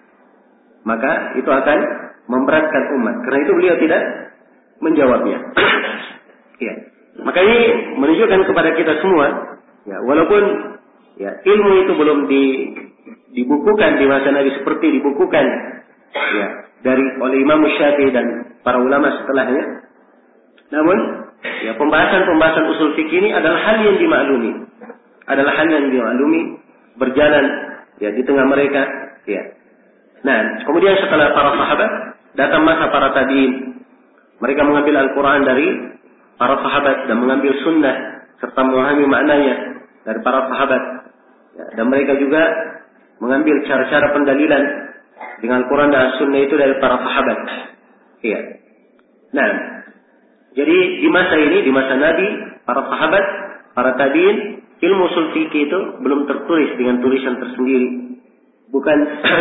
maka itu akan memberatkan umat. Karena itu beliau tidak menjawabnya. Ya. Maka ini menunjukkan kepada kita semua, ya, walaupun ya, ilmu itu belum di, dibukukan di masa Nabi seperti dibukukan ya, dari oleh Imam Syafi'i dan para ulama setelahnya. Namun, ya, pembahasan-pembahasan usul fikih ini adalah hal yang dimaklumi, adalah hal yang dimaklumi berjalan ya di tengah mereka. Ya. Nah, kemudian setelah para sahabat datang masa para tabi'in. Mereka mengambil Al-Quran dari para sahabat dan mengambil sunnah serta memahami maknanya dari para sahabat. Ya, dan mereka juga mengambil cara-cara pendalilan dengan Al-Quran dan sunnah itu dari para sahabat. Ya. Nah, jadi di masa ini, di masa Nabi, para sahabat, para tabi'in, ilmu ushul fikih itu belum tertulis dengan tulisan tersendiri. Bukan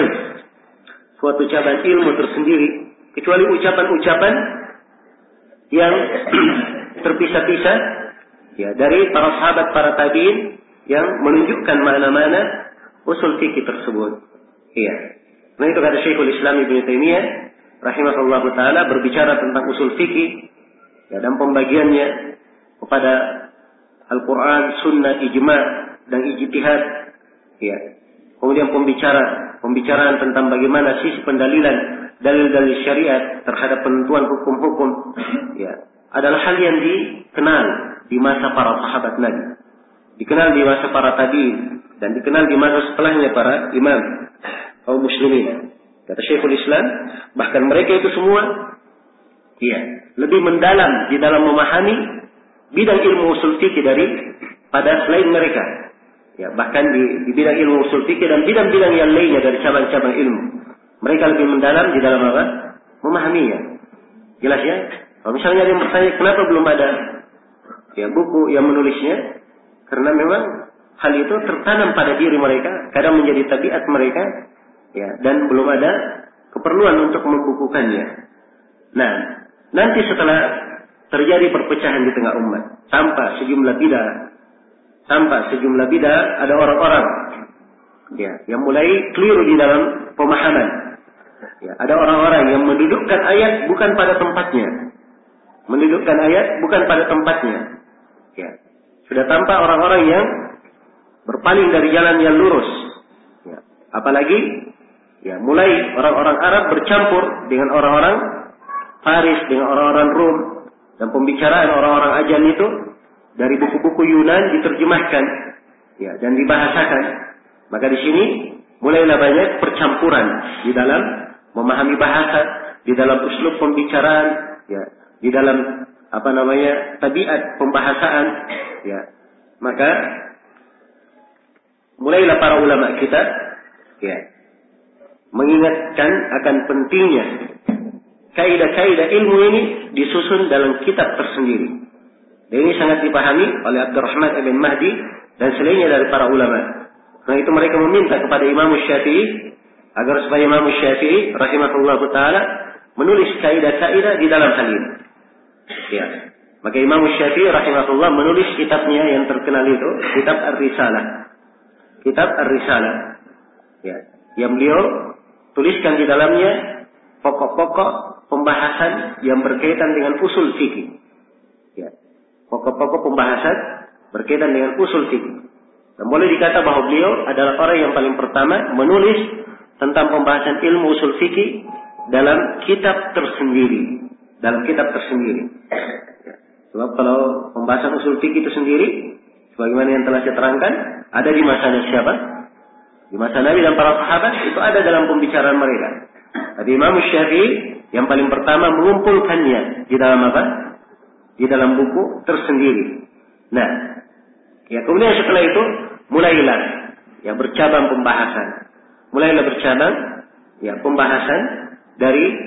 suatu cabang ilmu tersendiri, kecuali ucapan-ucapan yang terpisah-pisah ya dari para sahabat, para tabi'in yang menunjukkan mana-mana usul fikih tersebut. Iya. Nah itu kata Syekhul Islam Ibnu Taimiyah rahimahullah taala berbicara tentang usul fikih ya, dan pembagiannya kepada Al-Quran, Sunnah, Ijma' dan Ijtihad. Ya. Kemudian pembicara pembicaraan tentang bagaimana sisi pendalilan dalil-dalil syariat terhadap penentuan hukum-hukum ya, adalah hal yang dikenal di masa para sahabat Nabi, dikenal di masa para tabi'in, dan dikenal di masa setelahnya para imam kaum muslimin. Kata Syekhul Islam, bahkan mereka itu semua ya, lebih mendalam di dalam memahami bidang ilmu usul fikih dari pada selain mereka. Ya, bahkan di, di bidang ilmu usul fikih dan bidang-bidang yang lainnya dari cabang-cabang ilmu. Mereka lebih mendalam di dalam apa? Memahaminya. Jelas ya? Kalau misalnya ada yang bertanya, kenapa belum ada ya buku yang menulisnya? Karena memang hal itu tertanam pada diri mereka, kadang menjadi tabiat mereka, ya, dan belum ada keperluan untuk membukukannya. Nah, nanti setelah terjadi perpecahan di tengah umat, tanpa sejumlah bidah, tanpa sejumlah bidah, ada orang-orang ya, yang mulai keliru di dalam pemahaman. Ya, ada orang-orang yang mendudukkan ayat bukan pada tempatnya. Mendudukkan ayat bukan pada tempatnya. Ya. Sudah tampak orang-orang yang berpaling dari jalan yang lurus. Ya. Apalagi ya, mulai orang-orang Arab bercampur dengan orang-orang Faris, dengan orang-orang Rom, dan pembicaraan orang-orang Ajam itu dari buku-buku Yunan diterjemahkan ya, dan dibahasakan. Maka di sini mulailah banyak percampuran di dalam memahami bahasa, di dalam uslub pembicaraan, ya, di dalam apa namanya tabiat pembahasaan, ya. Maka mulailah para ulama kita, ya, mengingatkan akan pentingnya kaidah-kaidah ilmu ini disusun dalam kitab tersendiri. Dan ini sangat dipahami oleh Abdurrahman ibn Mahdi dan selainnya dari para ulama. Karena itu mereka meminta kepada Imam Syafi'i agar supaya Imam Syafi'i rahimahullahu taala menulis kaidah-kaidah di dalam hal ini. Ya. Maka Imam Syafi'i rahimahullah menulis kitabnya yang terkenal itu, kitab Ar-Risalah. Kitab Ar-Risalah. Ya. Yang beliau tuliskan di dalamnya pokok-pokok pembahasan yang berkaitan dengan usul fikih. Ya. Pokok-pokok pembahasan berkaitan dengan usul fikih. Dan boleh dikata bahwa beliau adalah orang yang paling pertama menulis tentang pembahasan ilmu usul fikih dalam kitab tersendiri, dalam kitab tersendiri. Sebab kalau pembahasan usul fikih itu sendiri, sebagaimana yang telah saya terangkan, ada di masanya siapa? Di masa Nabi dan para sahabat, itu ada dalam pembicaraan mereka. Tapi Imam Syafi'i yang paling pertama mengumpulkannya di dalam apa? Di dalam buku tersendiri. Nah, ya kemudian setelah itu mulailah yang bercabang pembahasan. Mulailah bercabang ya pembahasan dari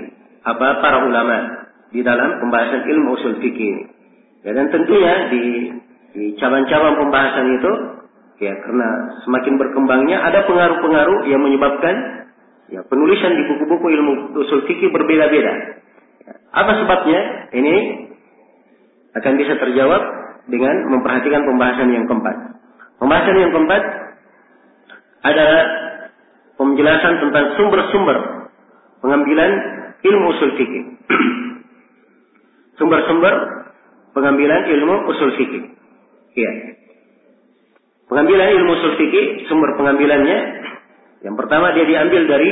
apa para ulama di dalam pembahasan ilmu usul fikih. Ya, dan tentunya di di cabang-cabang pembahasan itu ya karena semakin berkembangnya ada pengaruh-pengaruh yang menyebabkan ya penulisan di buku-buku ilmu usul fikih berbeda-beda. Ya, apa sebabnya? Ini akan bisa terjawab dengan memperhatikan pembahasan yang keempat. Pembahasan yang keempat adalah penjelasan tentang sumber-sumber pengambilan ilmu usul fikih. Sumber-sumber pengambilan ilmu usul fikih. Ya. Pengambilan ilmu usul fikih, sumber pengambilannya yang pertama dia diambil dari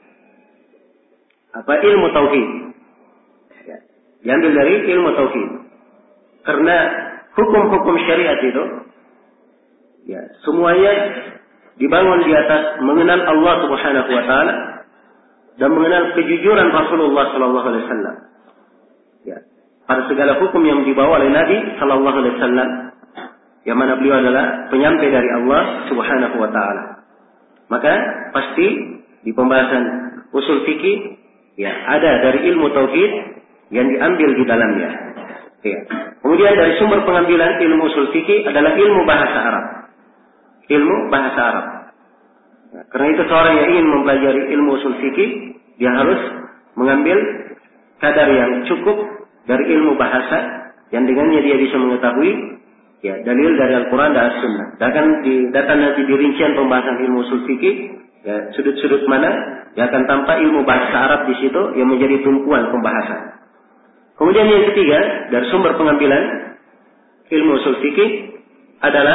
apa? Ilmu tauhid. Ya. Diambil dari ilmu tauhid. Karena hukum-hukum syariat itu ya, semuanya dibangun di atas mengenal Allah Subhanahu wa taala dan mengenal kejujuran Rasulullah sallallahu alaihi wasallam. Ya, pada segala hukum yang dibawa oleh Nabi sallallahu alaihi wasallam, yang mana beliau adalah penyampai dari Allah Subhanahu wa taala. Maka pasti di pembahasan usul fikih ya ada dari ilmu tauhid yang diambil di dalamnya. Ya. Kemudian dari sumber pengambilan ilmu usul fikih adalah ilmu bahasa Arab. Ilmu bahasa Arab. Ya, karena itu seorang yang ingin mempelajari ilmu usul fikih, dia harus mengambil kadar yang cukup dari ilmu bahasa, yang dengannya dia bisa mengetahui ya dalil dari Al-Quran dan As-Sunnah. Bahkan di datang nanti di rincian pembahasan ilmu usul fikih, ya sudut-sudut mana yang akan tampak ilmu bahasa Arab di situ yang menjadi tumpuan pembahasan. Kemudian yang ketiga dari sumber pengambilan ilmu usul fikih adalah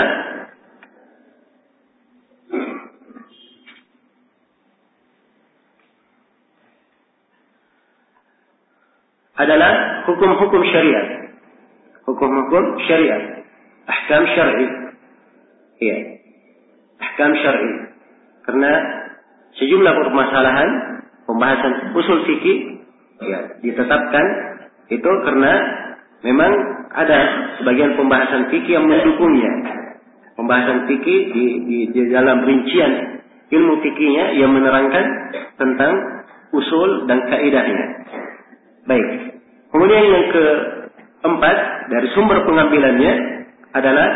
adalah hukum-hukum syariat. Hukum-hukum syariat. Ahkam syar'i. Iya. Ahkam syar'i. Karena sejumlah permasalahan pembahasan usul fikih ya ditetapkan itu karena memang ada sebagian pembahasan fikih yang mendukungnya. Pembahasan fikih di, di, di dalam rincian ilmu fikihnya yang menerangkan tentang usul dan kaidahnya. Baik. Kemudian yang keempat dari sumber pengambilannya adalah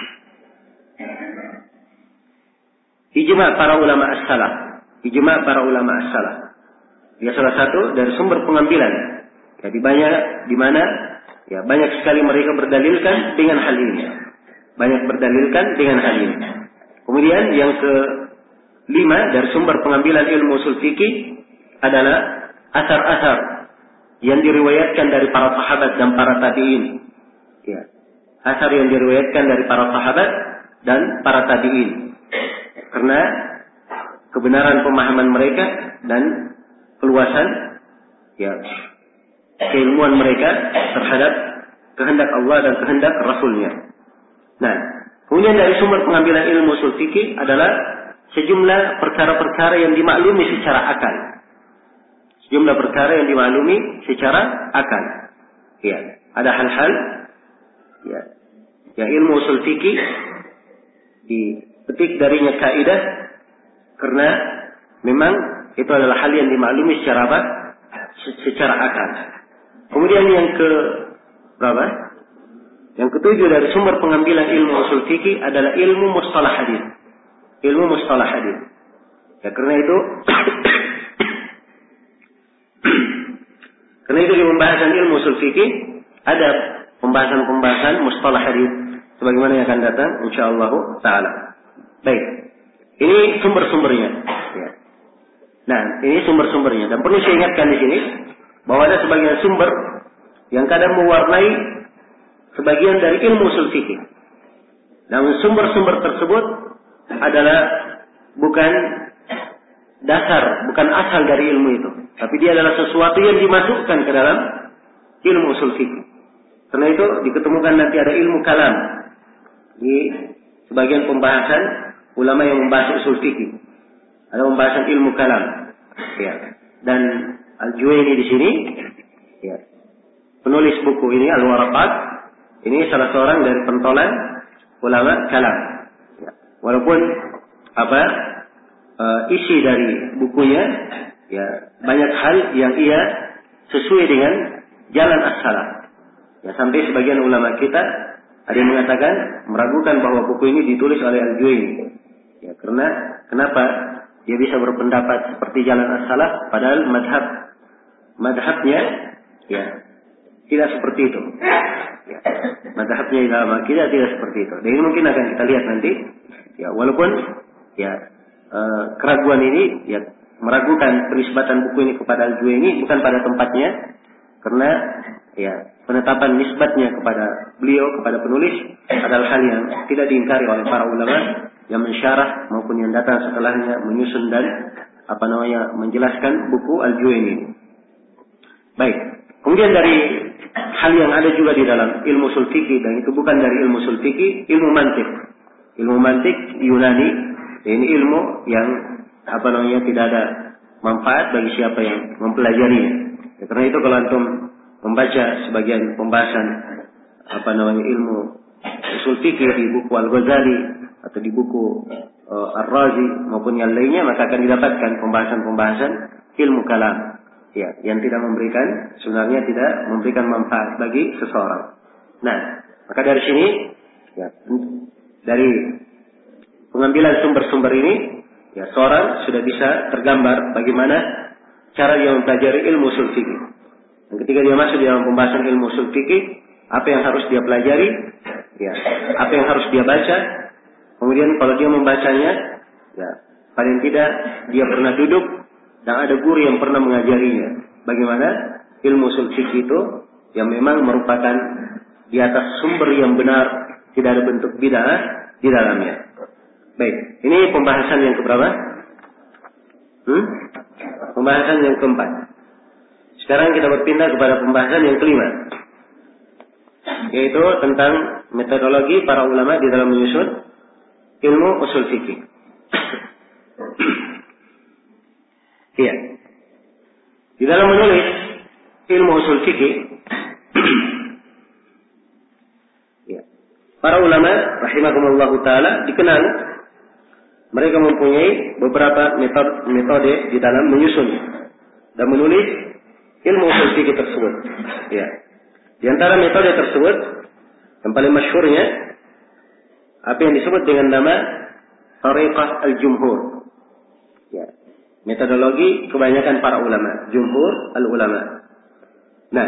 ijma' para ulama as-salaf. Ijma' para ulama as-salaf. Dia salah satu dari sumber pengambilan. Jadi banyak di mana ya banyak sekali mereka berdalilkan dengan hal ini. Banyak berdalilkan dengan hal ini. Kemudian yang kelima dari sumber pengambilan ilmu usul fikih adalah asar-asar yang diriwayatkan dari para sahabat dan para tabi'in. Ya. Asar yang diriwayatkan dari para sahabat dan para tabi'in. Karena kebenaran pemahaman mereka dan keluasan ya keilmuan mereka terhadap kehendak Allah dan kehendak Rasulnya. Nah, kemudian dari sumber pengambilan ilmu usul fikih adalah sejumlah perkara-perkara yang dimaklumi secara akal. Sejumlah perkara yang dimaklumi secara akal. Ya, ada hal-hal ya, ya ilmu usul fikih dipetik darinya kaidah karena memang itu adalah hal yang dimaklumi secara apa? Secara akal. Kemudian yang ke berapa? Yang ketujuh dari sumber pengambilan ilmu usul fikih adalah ilmu mustalah hadis. Ilmu mustalah hadis. Ya karena itu karena itu di pembahasan ilmu usul fikih ada pembahasan-pembahasan mustalah hadis sebagaimana yang akan datang insyaallah taala. Baik. Ini sumber-sumbernya. Ya. Nah, ini sumber-sumbernya dan perlu saya ingatkan di sini bahwa ada sebagian sumber yang kadang mewarnai sebagian dari ilmu usul fikih. Namun sumber-sumber tersebut adalah bukan dasar, bukan asal dari ilmu itu, tapi dia adalah sesuatu yang dimasukkan ke dalam ilmu usul fikih. Karena itu diketemukan nanti ada ilmu kalam di sebagian pembahasan ulama yang membahas usul fikih. Ada pembahasan ilmu kalam. Ya. Dan Al-Juwayni di sini, ya, penulis buku ini Al-Waraqat, ini salah seorang dari pentolan ulama kalam. Ya. Walaupun apa uh, isi dari bukunya, ya banyak hal yang ia sesuai dengan jalan as-salaf. Ya, sampai sebagian ulama kita ada yang mengatakan meragukan bahwa buku ini ditulis oleh Al-Juwayni. Ya, karena kenapa dia bisa berpendapat seperti jalan as-salaf padahal madhab madhabnya ya tidak seperti itu. Ya, madhabnya dalam akidah tidak seperti itu. Dan ini mungkin akan kita lihat nanti. Ya, walaupun ya eh, keraguan ini ya meragukan penisbatan buku ini kepada Al-Juwayni bukan pada tempatnya, karena ya penetapan nisbatnya kepada beliau, kepada penulis adalah hal yang tidak diingkari oleh para ulama yang mensyarah maupun yang datang setelahnya menyusun dan apa namanya menjelaskan buku Al-Juwayni. Baik, kemudian dari hal yang ada juga di dalam ilmu ushul fikih, dan itu bukan dari ilmu ushul fikih, ilmu mantik. Ilmu mantik Yunani, ini ilmu yang apa namanya tidak ada manfaat bagi siapa yang mempelajarinya. Ya, karena itu kalau antum membaca sebagian pembahasan apa namanya ilmu ushul fikih di buku Al-Ghazali atau di buku uh, Ar-Razi maupun yang lainnya, maka akan didapatkan pembahasan-pembahasan ilmu kalam. Ya, yang tidak memberikan, sebenarnya tidak memberikan manfaat bagi seseorang. Nah, maka dari sini, ya, dari pengambilan sumber-sumber ini, ya, seorang sudah bisa tergambar bagaimana cara dia mempelajari ilmu ushul fikih. Dan ketika dia masuk di dalam pembahasan ilmu ushul fikih, apa yang harus dia pelajari, ya, apa yang harus dia baca. Kemudian kalau dia membacanya, ya, paling tidak dia pernah duduk dan ada guru yang pernah mengajarinya bagaimana ilmu ushul fikih itu yang memang merupakan di atas sumber yang benar, tidak ada bentuk bid'ah di dalamnya. Baik, ini pembahasan yang keberapa? Hmm? Pembahasan yang keempat. Sekarang kita berpindah kepada pembahasan yang kelima, yaitu tentang metodologi para ulama di dalam menyusun ilmu ushul fikih. Iya. Di dalam menulis ilmu ushul fikih, ya, para ulama rahimahumullah taala dikenal mereka mempunyai beberapa metode, metode di dalam menyusun dan menulis ilmu ushul fikih tersebut. Ya. Di antara metode tersebut yang paling masyhurnya apa yang disebut dengan nama Tariqah al-Jumhur. Ya. Metodologi kebanyakan para ulama, jumhur al-ulama. Nah,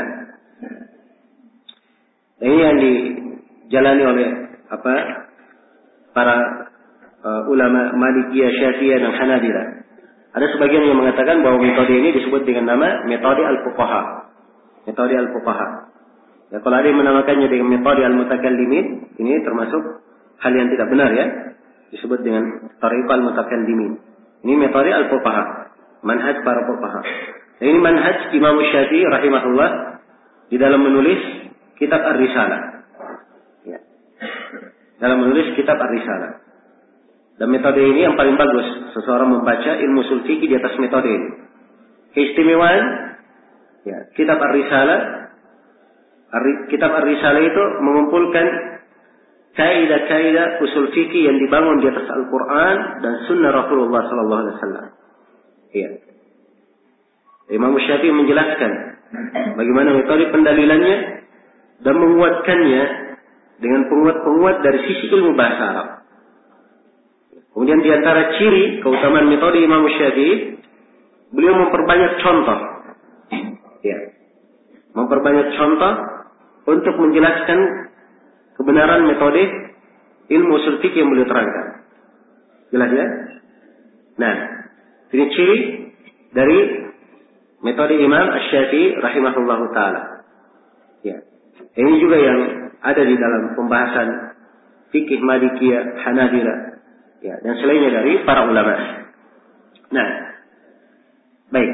ini yang dijalani oleh apa para uh, ulama Malikiyah, Syafi'iyah dan Hanabilah. Ada sebagian yang mengatakan bahwa metode ini disebut dengan nama metode al-fuqaha. Metode al-fuqaha. Ya, kalau ada yang menamakannya dengan metode al-mutakallimin, ini termasuk hal yang tidak benar, ya. Disebut dengan tariqah al-mutakallimin. Ini metode al-fuqaha, manhaj para fuqaha. Dan ini manhaj Imam Syafi'i rahimahullah di dalam menulis kitab Ar-Risalah. Ya. Dalam menulis kitab Ar-Risalah. Dan metode ini yang paling bagus seseorang membaca ilmu ushul fikih di atas metode ini. Keistimewaan, ya, kitab Ar-Risalah, Ar- kitab Ar-Risalah itu mengumpulkan kaidah-kaidah ushul fikih yang dibangun di atas Al-Quran dan Sunnah Rasulullah Sallallahu Alaihi Wasallam. Iya. Imam Syafi'i menjelaskan bagaimana metode pendalilannya dan menguatkannya dengan penguat-penguat dari sisi ilmu bahasa Arab. Kemudian di antara ciri keutamaan metode Imam Syafi'i, beliau memperbanyak contoh. Ya. Memperbanyak contoh untuk menjelaskan kebenaran metode ilmu ushul fikih yang beliau terangkan. Jelas, ya? Nah, ini ciri dari metode Imam Asy-Syafi'i rahimahullahu taala. Ya. Ini juga yang ada di dalam pembahasan fikih Malikiyah, Hanabilah, ya, dan selainnya dari para ulama. Nah, baik.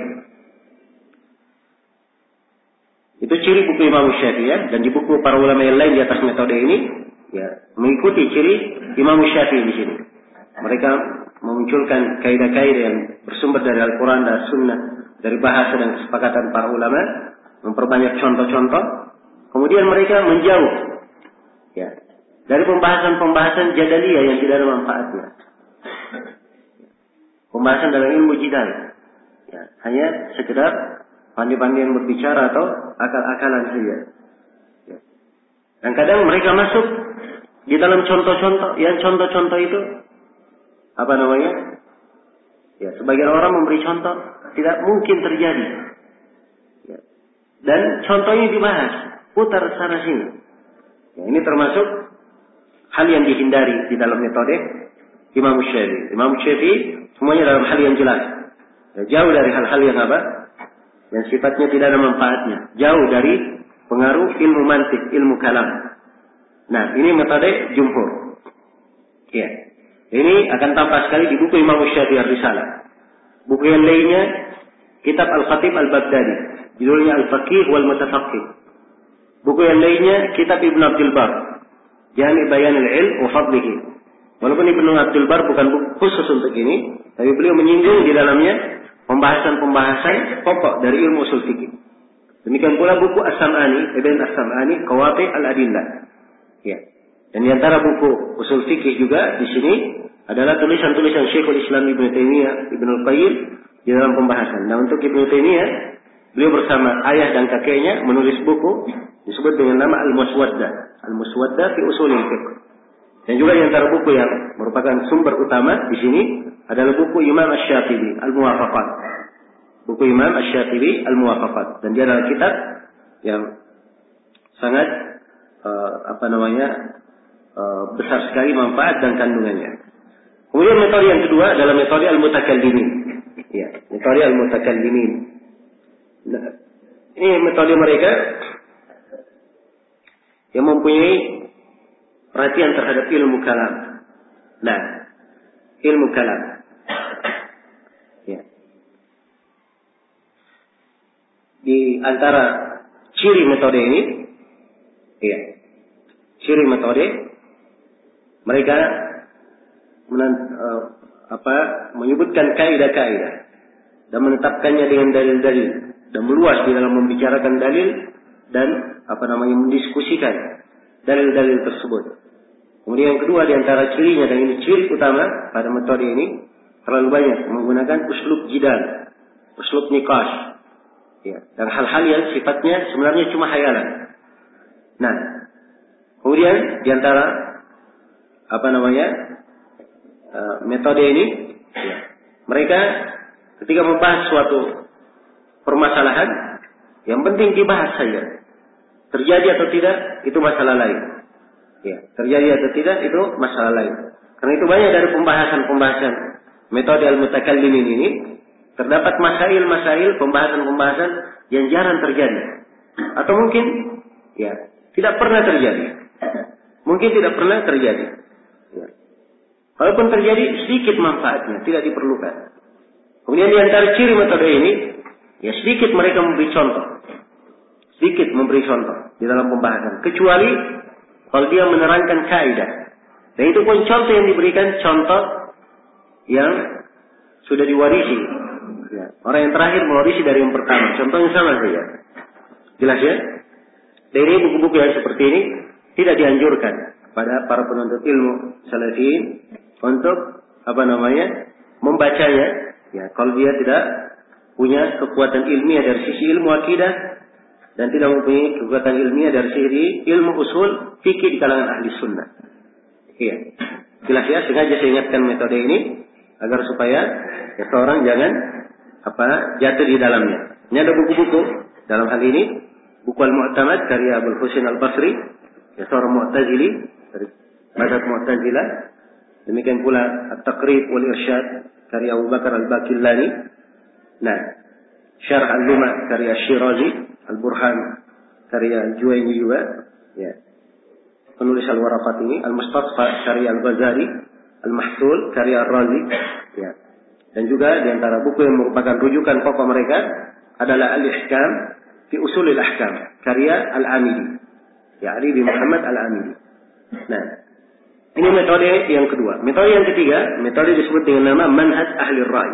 Itu ciri buku Imam Syafi'i, ya, dan di buku para ulama yang lain di atas metode ini, ya, mengikuti ciri Imam Syafi'i di sini. Mereka memunculkan kaidah-kaidah yang bersumber dari Al-Quran dan Sunnah, dari bahasa dan kesepakatan para ulama, memperbanyak contoh-contoh. Kemudian mereka menjauh, ya, dari pembahasan-pembahasan jadaliyah yang tidak ada manfaatnya. Pembahasan dalam ilmu jidal, ya, hanya sekedar pandai-pandaian berbicara atau akal-akalan saja. Ya. Dan kadang mereka masuk di dalam contoh-contoh, yang contoh-contoh itu apa namanya? Ya, sebagian orang memberi contoh tidak mungkin terjadi. Ya. Dan contohnya dibahas, putar sana sini. Ya, ini termasuk hal yang dihindari di dalam metode Imam Syafi'i. Imam Syafi'i semuanya dalam hal yang jelas. Ya, jauh dari hal-hal yang apa? Yang sifatnya tidak ada manfaatnya. Jauh dari pengaruh ilmu mantik, ilmu kalam. Nah, ini metode jumhur. Ya. Ini akan tampak sekali di buku Imam Syafi'i Ar-Risalah. Buku yang lainnya, Kitab Al-Khatib Al-Baghdadi. Judulnya Al-Faqih wal Mutafaqih. Buku yang lainnya, Kitab Ibn Abdul Bar. Jami' Bayan al-Ilm wa Fadlihi. Walaupun Ibn Abdul Bar bukan buku khusus untuk ini, tapi beliau menyinggung di dalamnya pembahasan-pembahasan pokok dari ilmu usul fikih. Demikian pula buku As-Sam'ani, Ibn As-Sam'ani, Qawati Al-Adillah. Ya. Dan di antara buku usul fikih juga di sini adalah tulisan-tulisan Syekhul Islam Ibn Taimiyah, Ibn Al-Qayyim di dalam pembahasan. Nah, untuk Ibn Taimiyah, beliau bersama ayah dan kakeknya menulis buku disebut dengan nama Al-Muswaddah. Al-Muswaddah fi Ushulil Fiqh. Dan juga di antara buku yang merupakan sumber utama di sini adalah buku Imam Asy-Syatibi, Al-Muwafaqat. Buku Imam Asy-Syatibi, Al-Muwafaqat. Dan dia adalah kitab yang sangat uh, apa namanya uh, besar sekali manfaat dan kandungannya. Kemudian metode yang kedua adalah metode Al-Mutakallimin. Ya, metode Al-Mutakallimin. Nah, ini metode mereka yang mempunyai perhatian terhadap ilmu kalam. Nah, ilmu kalam. Ya. Di antara ciri metode ini, ya, ciri metode mereka menant, uh, apa, menyebutkan kaidah-kaidah dan menetapkannya dengan dalil-dalil dan meluas di dalam membicarakan dalil dan apa namanya mendiskusikan dalil-dalil tersebut. Kemudian yang kedua di antara cirinya, dan ini ciri utama pada metode ini, terlalu banyak menggunakan uslub jidal, uslub nikash, ya, dan hal-hal yang sifatnya sebenarnya cuma khayalan. Nah, kemudian di antara apa namanya uh, metode ini, ya, mereka ketika membahas suatu permasalahan, yang penting dibahas saja. Terjadi atau tidak, itu masalah lain. Ya, terjadi atau tidak, itu masalah lain. Karena itu banyak dari pembahasan-pembahasan metode Al-Mutakallimin ini, terdapat masail-masail, pembahasan-pembahasan yang jarang terjadi. Atau mungkin, ya, tidak pernah terjadi. Mungkin tidak pernah terjadi. Ya. Walaupun terjadi, sedikit manfaatnya, tidak diperlukan. Kemudian di antara ciri metode ini, ya sedikit mereka memberi contoh. Sedikit memberi contoh di dalam pembahasan. Kecuali kalau dia menerangkan kaidah. Dan itu pun contoh yang diberikan, contoh yang sudah diwarisi. Ya. Orang yang terakhir mewarisi dari yang pertama. Contohnya sama saja. Jelas ya? Dan ini buku-buku yang seperti ini tidak dianjurkan pada para penuntut ilmu salafiyin untuk apa namanya membacanya. Ya, kalau dia tidak punya kekuatan ilmiah dari sisi ilmu akidah, dan tidak mempunyai kekuatan ilmiah dari sisi ilmu usul fikih di kalangan ahli sunnah. Iya. Jelas ya, sengaja saya ingatkan metode ini agar supaya ya, seorang jangan apa jatuh di dalamnya. Ini ada buku-buku dalam hal ini, buku Al-Mu'tamad karya Abul Husain Al-Basri, ya, seorang Mu'tazili dari mazhab Mu'tazilah. Demikian pula At-Taqrib wal Irsyad karya Abu Bakar Al-Baqillani. Nah, Syarh Al-Luma karya Syirazi, Al-Burhan karya Al-Juwayni juga, ya. Penulis Al-Waraqat ini, Al-Mustafa karya Al-Ghazali, Al-Mahsul karya Al-Razi, ya. Dan juga di antara buku yang merupakan rujukan pokok mereka adalah Al-Ihkam fi Usulil Ahkam karya Al-Amidi, ya, Ali bin Muhammad Al-Amidi. Nah, ini metode yang kedua. Metode yang ketiga, metode disebut dengan nama Manhaj Ahli Ra'i.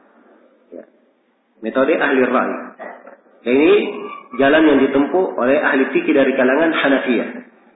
Ya. Metode Ahli Ra'i. Ini jalan yang ditempuh oleh ahli fikih dari kalangan Hanafiyah.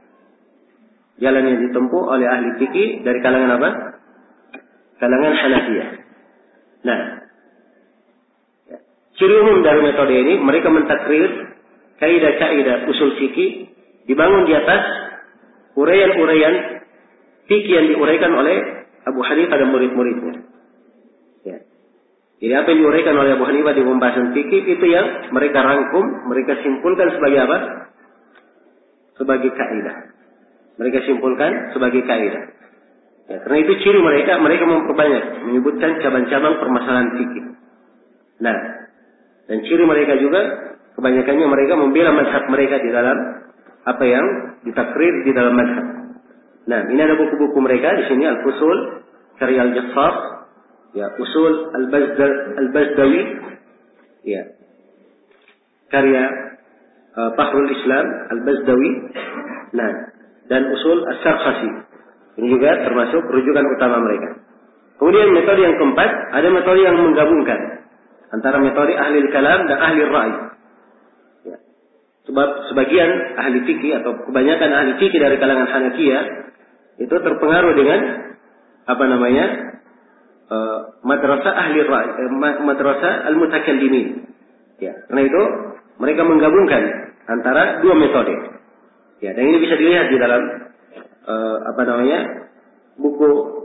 Jalan yang ditempuh oleh ahli fikih dari kalangan apa? Kalangan Hanafiyah. Nah, ciri umum dari metode ini, mereka mentakrir kaidah-kaidah usul fikih dibangun di atas uraian-uraian fikih yang diuraikan oleh Abu Hanifah dan murid-muridnya. Ya. Jadi apa yang diuraikan oleh Abu Hanifah di pembahasan fikih itu yang mereka rangkum, mereka simpulkan sebagai apa? Sebagai kaidah. Mereka simpulkan sebagai kaidah. Ya, karena itu ciri mereka, mereka memperbanyak menyebutkan cabang-cabang permasalahan fikih. Nah, dan ciri mereka juga kebanyakannya mereka membela mazhab mereka di dalam apa yang ditakrir di dalam mazhab. Nah, ini ada buku-buku mereka di sini, Al-Fusul karya Al-Jassas, ya, Usul Al-Bazdawi, ya, karya uh, Fahrul Islam Al-Bazdawi, nah, dan Usul As-Sarkhasi. Ini juga termasuk rujukan utama mereka. Kemudian metode yang keempat, ada metode yang menggabungkan antara metode ahli kalam dan ahli ra'i. Ya. Sebab sebagian ahli fikih atau kebanyakan ahli fikih dari kalangan Hanafiyah itu terpengaruh dengan apa namanya uh, madrasah ahli ra'i, eh, madrasah al-mutakallimin. Ya, karena itu mereka menggabungkan antara dua metode. Ya, dan ini bisa dilihat di dalam uh, apa namanya buku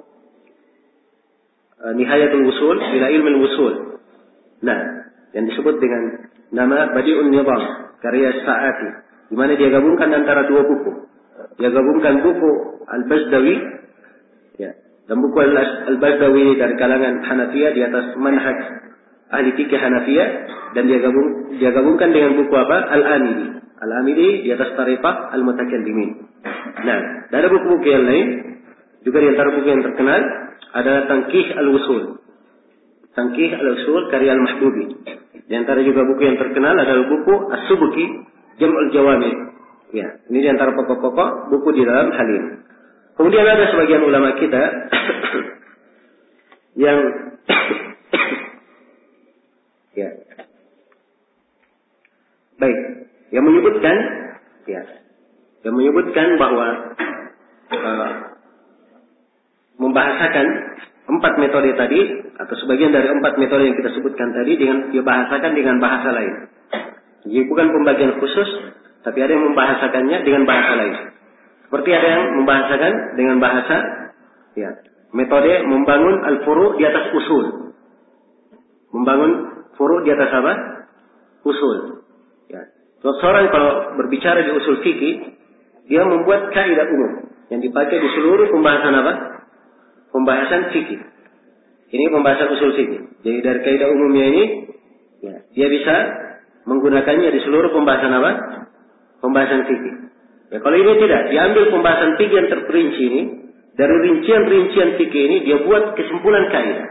uh, Nihayatul Wusul ila Ilmil Wusul. Nah, yang disebut dengan nama Badi'un Nizam karya Sa'ati, di mana dia gabungkan antara dua buku. Dia gabungkan buku Al-Bazdawi, ya, dan buku Al-Bazdawi dari kalangan Hanafiyah di atas manhaj ahli fikih Hanafiyah, dan dia gabung dia gabungkan dengan buku apa? Al-Amidi. Al-Amidi di atas Tariqah Al-Mutakallimin. Nah, dan ada buku-buku yang lain juga di antara buku yang terkenal adalah Tanqih Al-Wusul. Tanqih Al-Usul karya Al-Mahbubi. Di antara juga buku yang terkenal adalah buku As-Subuki Jam'ul Jawami. Ya, ini di antara pokok-pokok buku di dalam hal ini. Kemudian ada sebagian ulama kita yang ya. Baik, yang menyebutkan ya, yang menyebutkan bahwa uh, membahasakan empat metode tadi atau sebagian dari empat metode yang kita sebutkan tadi dengan dibahasakan dengan bahasa lain. Jadi bukan pembagian khusus, tapi ada yang membahasakannya dengan bahasa lain. Seperti ada yang membahasakan dengan bahasa ya, metode membangun al-furu' di atas usul. Membangun furu' di atas apa? Usul. Ya. Seorang kalau berbicara di usul fikih, dia membuat kaidah umum yang dipakai di seluruh pembahasan apa? Pembahasan fikih. Ini pembahasan usul fikih. Jadi dari kaidah umumnya ini, ya, dia bisa menggunakannya di seluruh pembahasan apa? Pembahasan fikih. Ya, kalau ini tidak, diambil pembahasan fikih yang terperinci ini, dari rincian-rincian fikih ini, dia buat kesimpulan kaidah.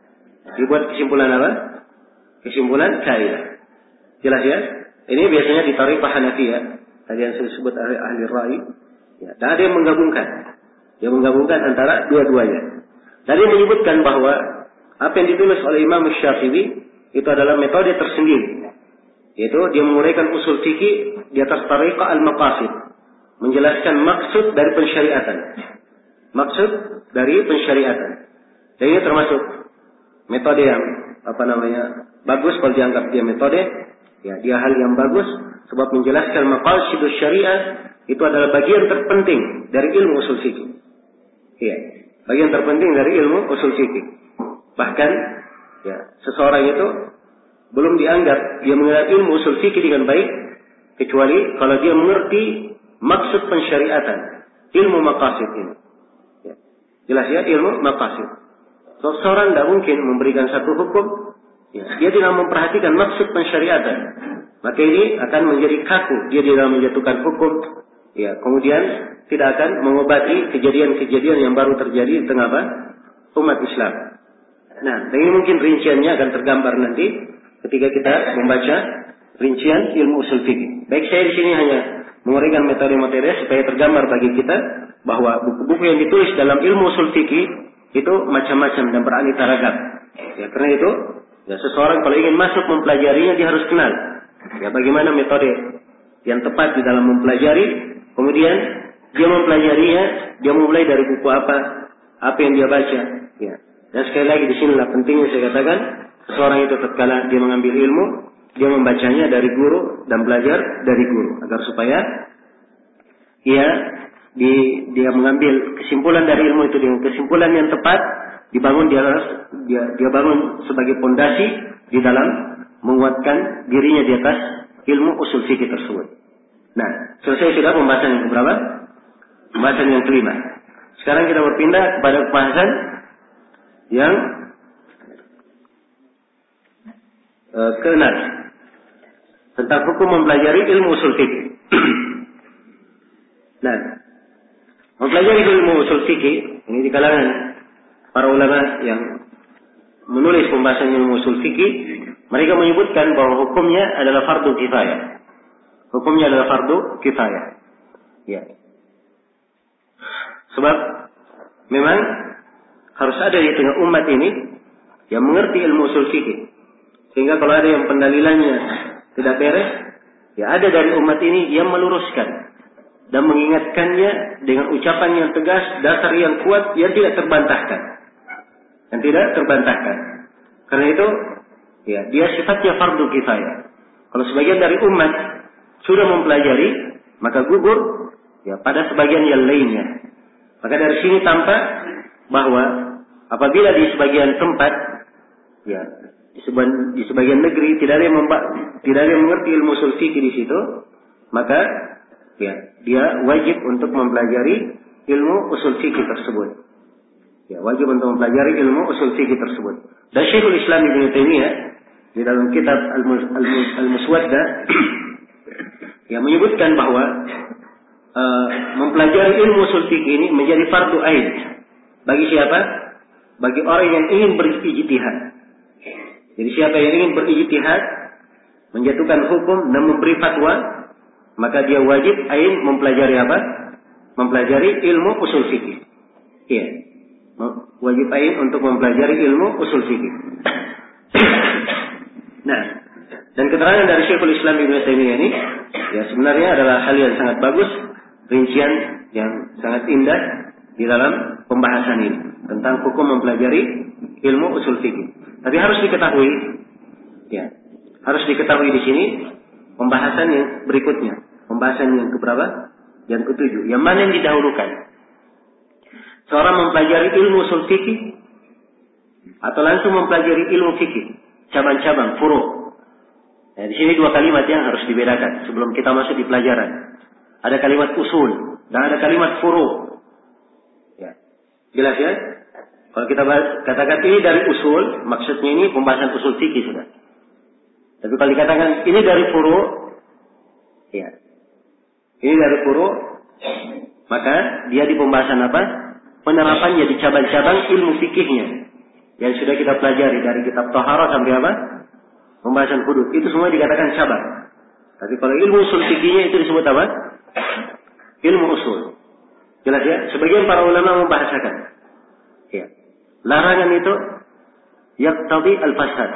Dia buat kesimpulan apa? Kesimpulan kaidah. Jelas ya? Ini biasanya di Tariqah Hanafiyah, tadi yang saya sebut ahli, ahli ra'i. Ya, dan ada yang menggabungkan. Dia menggabungkan antara dua-duanya. Tadi menyebutkan bahwa apa yang ditulis oleh Imam Syafi'i itu adalah metode tersendiri. Yaitu dia menguraikan usul fikih di atas tariqah al-maqasid, menjelaskan maksud dari pensyariatan. Maksud dari pensyariatan. Dan ini termasuk metode yang apa namanya bagus kalau dianggap dia metode. Ya, dia hal yang bagus sebab menjelaskan maqasidus syariah itu adalah bagian terpenting dari ilmu usul fikih. Ya, bagian terpenting dari ilmu usul fikih. Bahkan ya, seseorang itu belum dianggap dia mengenal ilmu usul fikih dengan baik kecuali kalau dia mengerti maksud pensyariatan, ilmu maqasid ini. Ya. Jelas ya, ilmu maqasid. So, seorang tidak mungkin memberikan satu hukum, ya, dia tidak memperhatikan maksud pensyariatan, maka ini akan menjadi kaku. Dia tidak menjatuhkan hukum, ya, kemudian tidak akan mengobati kejadian-kejadian yang baru terjadi di tengah umat Islam. Nah, dan ini mungkin rinciannya akan tergambar nanti ketika kita membaca rincian ilmu usul fikih. Baik, saya di sini hanya menguraikan metode-metode supaya tergambar bagi kita bahwa buku-buku yang ditulis dalam ilmu usul fikih itu macam-macam dan beraneka ragam. Ya, karena itu, ya, seseorang kalau ingin masuk mempelajarinya dia harus kenal ya bagaimana metode yang tepat di dalam mempelajari. Kemudian dia mempelajarinya, dia mulai dari buku apa, apa yang dia baca. Ya. Dan sekali lagi di sinilah pentingnya saya katakan seseorang itu tatkala dia mengambil ilmu, dia membacanya dari guru dan belajar dari guru agar supaya ia di, dia mengambil kesimpulan dari ilmu itu dengan kesimpulan yang tepat, dibangun dia dia, dia bangun sebagai pondasi di dalam menguatkan dirinya di atas ilmu usul fikih tersebut. Nah, selesai sudah pembahasan yang keberapa? Pembahasan yang kelima. Sekarang kita berpindah kepada pembahasan yang uh, keenam tentang hukum mempelajari ilmu usul fikih. Nah, mempelajari ilmu usul fikih ini di kalangan para ulama yang menulis pembahasan ilmu usul fikih, mereka menyebutkan bahwa hukumnya adalah fardu kifayah. Hukumnya adalah fardu kifayah. Ya. Sebab memang harus ada di tengah umat ini yang mengerti ilmu usul fikih. Sehingga kalau ada yang pendalilannya tidak beres, ya ada dari umat ini yang meluruskan dan mengingatkannya dengan ucapan yang tegas, dasar yang kuat, yang tidak terbantahkan. Yang tidak terbantahkan. Karena itu, ya, dia sifatnya fardu kifayah. Kalau sebagian dari umat sudah mempelajari, maka gugur ya pada sebagian yang lainnya. Maka dari sini tampak bahwa apabila di sebagian tempat, ya, di sebagian, di sebagian negeri tidak ada yang memba, tidak ada yang mengerti ilmu usul fikih di situ, maka ya, dia wajib untuk mempelajari ilmu usul fikih tersebut. Ya, wajib untuk mempelajari ilmu usul fikih tersebut. Dan Syekhul Islam Ibnu Taimiyah di dalam kitab Al-Muswaddah yang menyebutkan bahwa uh, mempelajari ilmu usul fikih ini menjadi fardu ain. Bagi siapa? Bagi orang yang ingin berijtihad. Jadi siapa yang ingin berijtihad, menjatuhkan hukum dan memberi fatwa, maka dia wajib ain mempelajari apa? Mempelajari ilmu usul fikih. Iya. Wajib ain untuk mempelajari ilmu usul fikih. Nah, dan keterangan dari Syekhul Islam Ibnu Taimiyah ini ya sebenarnya adalah hal yang sangat bagus, rincian yang sangat indah di dalam pembahasan ini tentang hukum mempelajari ilmu usul fikih. Tapi harus diketahui, ya, harus diketahui di sini pembahasan yang berikutnya, pembahasan yang keberapa? Yang ketujuh. Yang mana yang didahulukan? Seorang mempelajari ilmu usul fikih atau langsung mempelajari ilmu fikih, cabang-cabang, furu'. Nah, di sini dua kalimat yang harus dibedakan sebelum kita masuk di pelajaran. Ada kalimat usul dan ada kalimat furu'. Ya. Jelas ya? Kalau kita katakan ini dari usul, maksudnya ini pembahasan usul fikih sudah. Tapi kalau dikatakan ini dari furu', ya. Ini dari furu', maka dia di pembahasan apa? Penerapannya di cabang-cabang ilmu fikihnya yang sudah kita pelajari dari kitab Taharah sampai apa? Pembahasan hudud. Itu semua dikatakan cabang. Tapi kalau ilmu usul fikihnya itu disebut apa? Ilmu usul. Jelas ya? Sebagian para ulama membahasakan. Ya. Larangan itu yaqtadi al-fasad.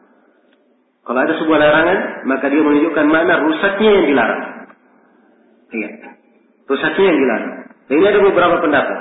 Kalau ada sebuah larangan, maka dia menunjukkan makna rusaknya yang dilarang. Iya. Rusaknya yang dilarang. Dan ini ada beberapa pendapat.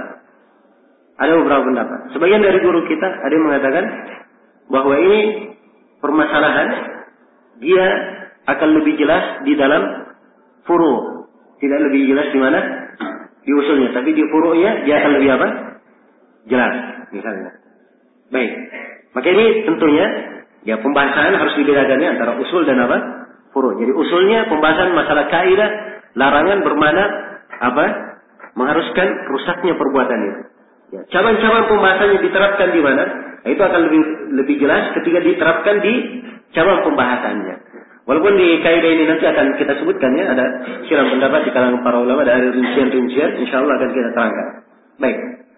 Ada beberapa pendapat. Sebagian dari guru kita ada yang mengatakan bahwa ini permasalahan dia akan lebih jelas di dalam furu'. Tidak lebih jelas di mana? Di usulnya. Tapi di furu'nya dia akan lebih apa? Jelas. Misalnya. Baik. Maka ini tentunya ya pembahasan harus dibedakannya antara usul dan apa? Furu'. Jadi usulnya pembahasan masalah kaidah, larangan bermana apa? Mengharuskan rusaknya perbuatan itu. Ya, cabang-cabang pembahasannya diterapkan di mana? Nah, itu akan lebih lebih jelas ketika diterapkan di cabang pembahasannya. Walaupun di kaidah ini nanti akan kita sebutkan ya, ada silang pendapat di kalangan para ulama, ada rincian-rincian, insyaallah akan kita terangkan. Baik.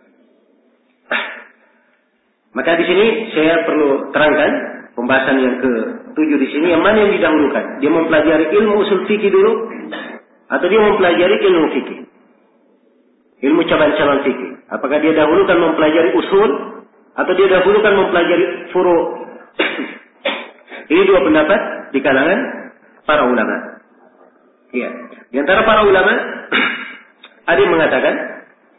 Maka di sini saya perlu terangkan pembahasan yang ketujuh di sini, yang mana yang didahulukan? Dia mempelajari ilmu usul fikih dulu atau dia mempelajari ilmu fikih? Ilmu cabang-cabang fikih. Apakah dia dahulukan mempelajari usul atau dia dahulukan mempelajari furu'? Ini dua pendapat di kalangan para ulama. Iya. Di antara para ulama ada yang mengatakan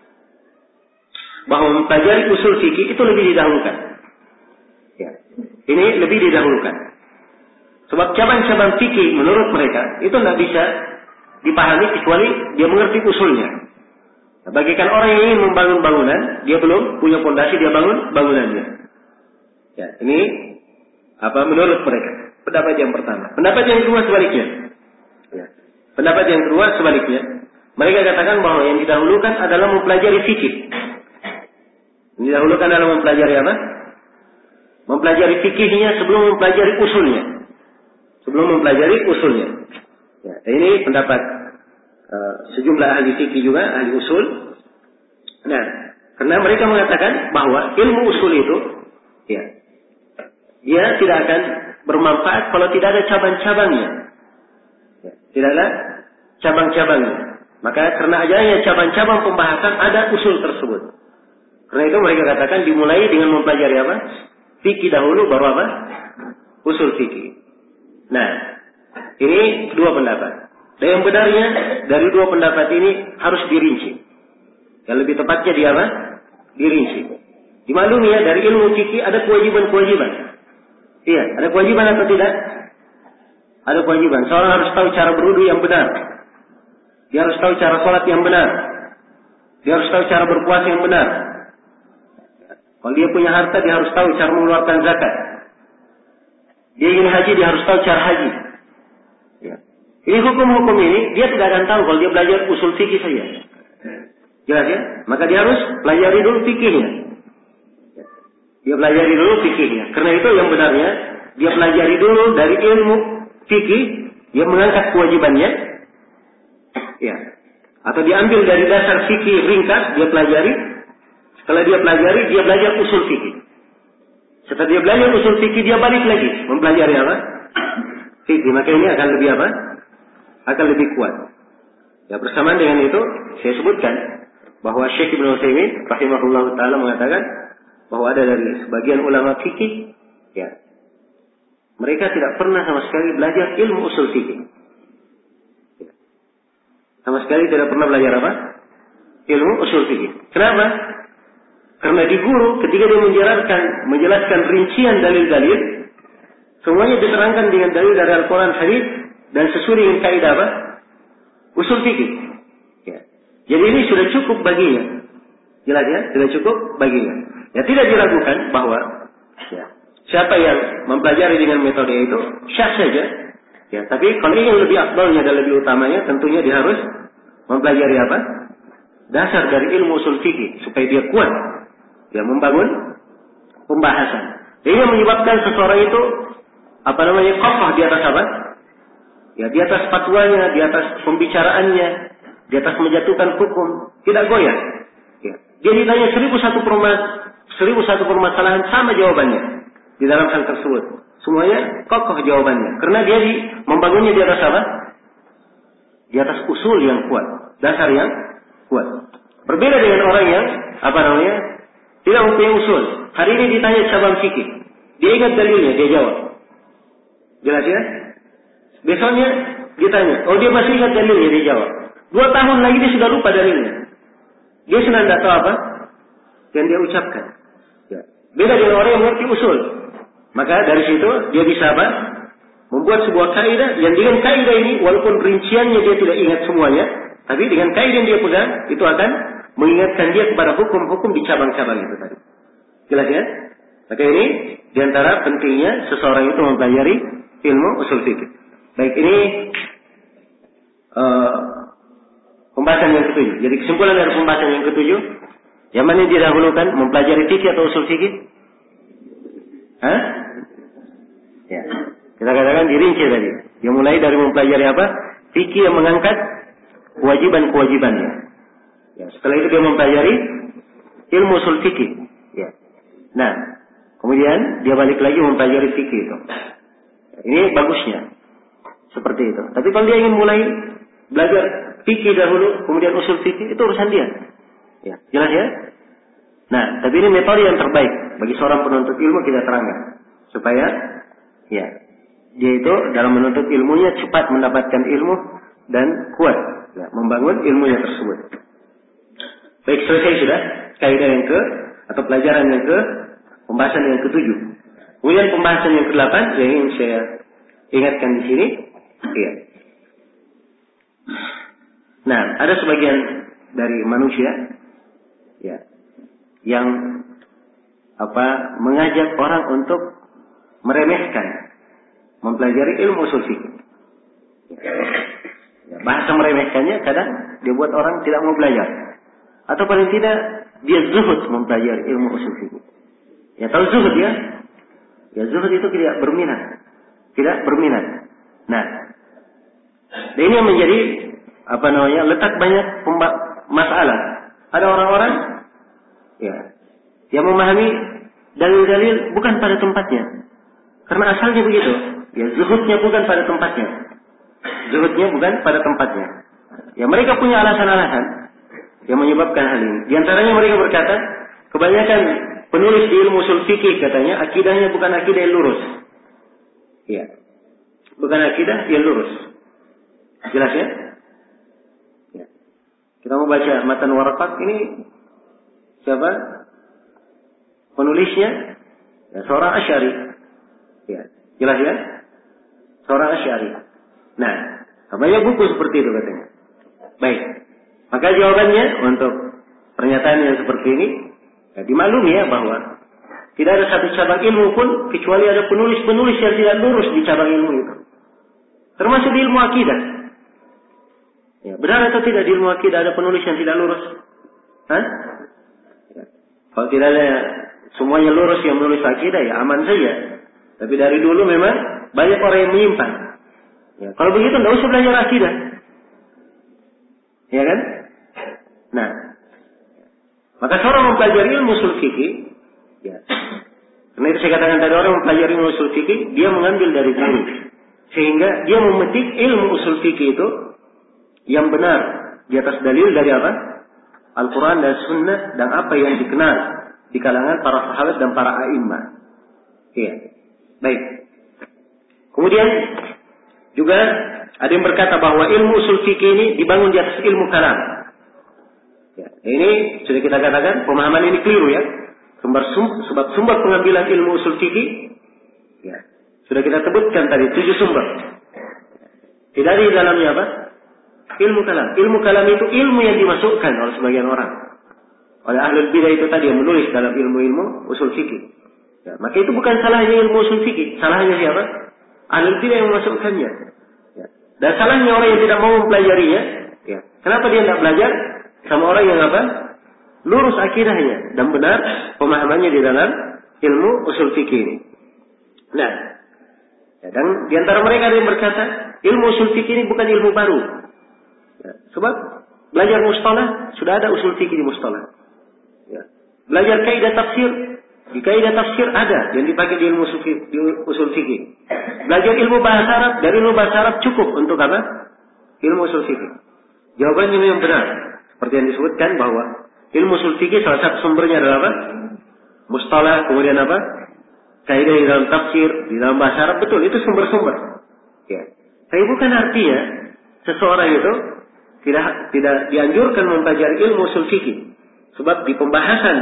bahwa mempelajari usul fikih itu lebih didahulukan. Ya. Ini lebih didahulukan. Sebab cabang-cabang fikih menurut mereka itu tidak bisa dipahami kecuali dia mengerti usulnya. Nah, bagikan orang yang ingin membangun bangunan, dia belum punya fondasi, dia bangun bangunannya. Ya, ini apa menurut mereka? Pendapat yang pertama. Pendapat yang kedua sebaliknya. Ya. Pendapat yang kedua sebaliknya. Mereka katakan bahwa yang didahulukan adalah mempelajari fikih. Yang didahulukan adalah mempelajari apa? Mempelajari fikihnya sebelum mempelajari usulnya. Sebelum mempelajari usulnya. Ya, ini pendapat uh, sejumlah ahli fikih juga, ahli usul. Nah, karena mereka mengatakan bahwa ilmu usul itu, ya, dia tidak akan bermanfaat kalau tidak ada cabang-cabangnya. Ya, tidak ada cabang-cabangnya. Maka karena adanya cabang-cabang pembahasan ada usul tersebut. Karena itu mereka katakan dimulai dengan mempelajari apa? Fikih dahulu baru apa? Usul fikih. Nah, ini dua pendapat. Dan yang benarnya dari dua pendapat ini harus dirinci. Yang lebih tepatnya di apa? Dirinci. Dimaklumi ya, dari ilmu fikih ada kewajiban-kewajiban. Iya, ada kewajiban atau tidak? Ada kewajiban. Seorang harus tahu cara berwudu yang benar. Dia harus tahu cara sholat yang benar. Dia harus tahu cara berpuasa yang benar. Kalau dia punya harta, dia harus tahu cara mengeluarkan zakat. Dia ingin haji, dia harus tahu cara haji. Ya. Ini hukum-hukum ini, dia tidak akan tahu kalau dia belajar usul fikih saja. Jelas ya? Maka dia harus pelajari dulu fikihnya. Dia pelajari dulu fikihnya. Karena itu yang benarnya, dia pelajari dulu dari ilmu fikih, dia mengangkat kewajibannya. Ya. Atau diambil dari dasar fikih ringkas, dia pelajari. Setelah dia pelajari, dia belajar usul fikih. Setelah dia belajar usul fikih, dia balik lagi mempelajari apa? Fikih. Maka ini akan lebih apa? Akan lebih kuat. Ya, bersamaan dengan itu, saya sebutkan bahwa Syekh Ibnu Utsaimin rahimahullah taala mengatakan bahwa ada dari sebagian ulama fikih, ya, mereka tidak pernah sama sekali belajar ilmu usul fikih. Ya. Sama sekali tidak pernah belajar apa? Ilmu usul fikih. Kenapa? Karena di guru ketika dia menjelaskan menjelaskan rincian dalil-dalil, semuanya diterangkan dengan dalil dari Al-Quran, hadis dan sesuai dengan kaidah apa? Usul fikih. Ya. Jadi ini sudah cukup baginya. Jelas ya? Sudah cukup baginya. Ya, tidak diragukan bahwa ya, siapa yang mempelajari dengan metode itu syah saja. Ya, tapi kalau ingin lebih afdalnya dan lebih utamanya, tentunya dia harus mempelajari apa? Dasar dari ilmu usul fikih supaya dia kuat. Ya, membangun pembahasan. Ini yang menyebabkan seseorang itu apa namanya kokoh di atas apa? Ya, di atas fatwanya, di atas pembicaraannya, di atas menjatuhkan hukum, tidak goyah. Ya. Dia ditanya seribu satu permas, seribu satu permasalahan sama jawabannya di dalam hal tersebut. Semuanya kokoh jawabannya, karena dia di, membangunnya di atas apa? Di atas usul yang kuat, dasar yang kuat. Berbeda dengan orang yang apa namanya? Tidak mempunyai usul. Hari ini ditanya cabang fikih. Dia ingat dalilnya, dia jawab. Jelas ya? Besoknya ditanya. Oh, dia masih ingat dalilnya, dia jawab. Dua tahun lagi dia sudah lupa dalilnya. Dia senang tidak tahu apa yang dia ucapkan. Ya. Beda dengan orang yang mengerti usul. Maka dari situ dia bisa apa? Membuat sebuah kaidah yang dengan kaidah ini, walaupun rinciannya dia tidak ingat semuanya, tapi dengan kaidah yang dia pegang, itu akan mengingatkan dia kepada hukum-hukum di cabang-cabang itu tadi. Jelas ya? Maka ini diantara pentingnya seseorang itu mempelajari ilmu usul fikih. Baik, ini uh, pembahasan yang ketujuh. Jadi kesimpulan dari pembahasan yang ketujuh, yang mana didahulukan mempelajari fikih atau usul fikih? Hah? Ya. Kita katakan dirinci tadi. Yang mulai dari mempelajari apa? Fikih yang mengangkat kewajiban-kewajibannya. Ya, setelah itu dia mempelajari ilmu usul fikih. Ya. Nah, kemudian dia balik lagi mempelajari fikih itu. Ini bagusnya seperti itu. Tapi kalau dia ingin mulai belajar fikih dahulu, kemudian usul fikih, itu urusan dia. Ya, jelas ya? Nah, tapi ini metode yang terbaik bagi seorang penuntut ilmu kita terangkan supaya ya dia itu dalam menuntut ilmunya cepat mendapatkan ilmu dan kuat ya, membangun ilmunya tersebut. Baik, selesai sudah kaidah yang ke atau pelajaran yang ke pembahasan yang ketujuh. Kemudian pembahasan yang kedelapan yang ingin saya ingatkan di sini, iya. Nah, ada sebagian dari manusia, ya, yang apa mengajak orang untuk meremehkan mempelajari ilmu usul fikih. Ya, bahasa meremehkannya kadang dia buat orang tidak mau belajar, atau paling tidak dia zuhud mempelajari ilmu usul fikih. Ya, tahu zuhud ya? Ya, zuhud itu tidak berminat, tidak berminat. Nah, dan ini yang menjadi apa namanya letak banyak masalah. Ada orang-orang ya yang memahami dalil-dalil bukan pada tempatnya, karena asalnya begitu. Ya, zuhudnya bukan pada tempatnya, zuhudnya bukan pada tempatnya. Ya, mereka punya alasan-alasan yang menyebabkan hal ini. Di antaranya mereka berkata, kebanyakan penulis di ilmu usul fikih katanya akidahnya bukan akidah yang lurus. Ya, bukan akidah yang lurus. Jelas ya? Ya. Kita mau baca matan waraqat ini siapa? Penulisnya ya, seorang Asy'ari. Ya, jelas ya? Seorang Asy'ari. Nah, banyak buku seperti itu katanya. Baik. Maka jawabannya untuk pernyataan yang seperti ini, ya, dimaklumi ya bahwa tidak ada satu cabang ilmu pun kecuali ada penulis-penulis yang tidak lurus di cabang ilmu itu. Termasuk di ilmu akidah. Ya, benar atau tidak di ilmu akidah ada penulis yang tidak lurus? Hah? Ya. Kalau tidak ada semuanya lurus yang menulis akidah ya aman saja. Tapi dari dulu memang banyak orang yang menyimpang. Ya, kalau begitu tidak usah belajar akidah. Ya kan? Nah, maka seorang mempelajari ilmu usul fikih, ya. Karena itu saya katakan tadi orang mempelajari ilmu usul fikih, dia mengambil dari guru. Sehingga dia memetik ilmu usul fikih itu yang benar di atas dalil dari apa? Al-Quran dan Sunnah dan apa yang dikenal di kalangan para sahabat dan para a'immah. Iya. Baik. Kemudian juga ada yang berkata bahwa ilmu usul fikih ini dibangun di atas ilmu kalam. Ya, ini sudah kita katakan pemahaman ini keliru ya. Sumber sumber, sebab sumber pengambilan ilmu usul fikih ya, sudah kita sebutkan tadi tujuh sumber. Tidak ada di dalamnya apa? Ilmu kalam. Ilmu kalam itu ilmu yang dimasukkan oleh sebagian orang. Oleh ahlul bidah itu tadi yang menulis dalam ilmu-ilmu usul fikih. Ya, maka itu bukan salahnya ilmu usul fikih. Salahnya siapa? Ahlul bidah yang memasukkannya. Ya. Dan salahnya orang yang tidak mau mempelajarinya. Ya. Kenapa dia tidak belajar? Sama orang yang apa? Lurus akidahnya dan benar pemahamannya di dalam ilmu usul fikih ini. Nah, ya, dan di antara mereka ada yang berkata, ilmu usul fikih ini bukan ilmu baru. Ya, sebab belajar mustalah sudah ada usul fikih di mustalah. Ya. Belajar kaidah tafsir, di kaidah tafsir ada yang dipakai di ilmu usul fikih, di usul fikih. Belajar ilmu bahasa Arab, dari ilmu bahasa Arab cukup untuk apa? Ilmu usul fikih. Jawabannya yang benar. Seperti yang disebutkan bahwa ilmu usul fikih salah satu sumbernya adalah apa? Mustalah, kemudian apa? Kaidah di dalam tafsir, di dalam bahasa Arab, betul itu sumber-sumber. Ya. Tapi bukan artinya seseorang itu tidak tidak dianjurkan mempelajari ilmu usul fikih. Sebab di pembahasan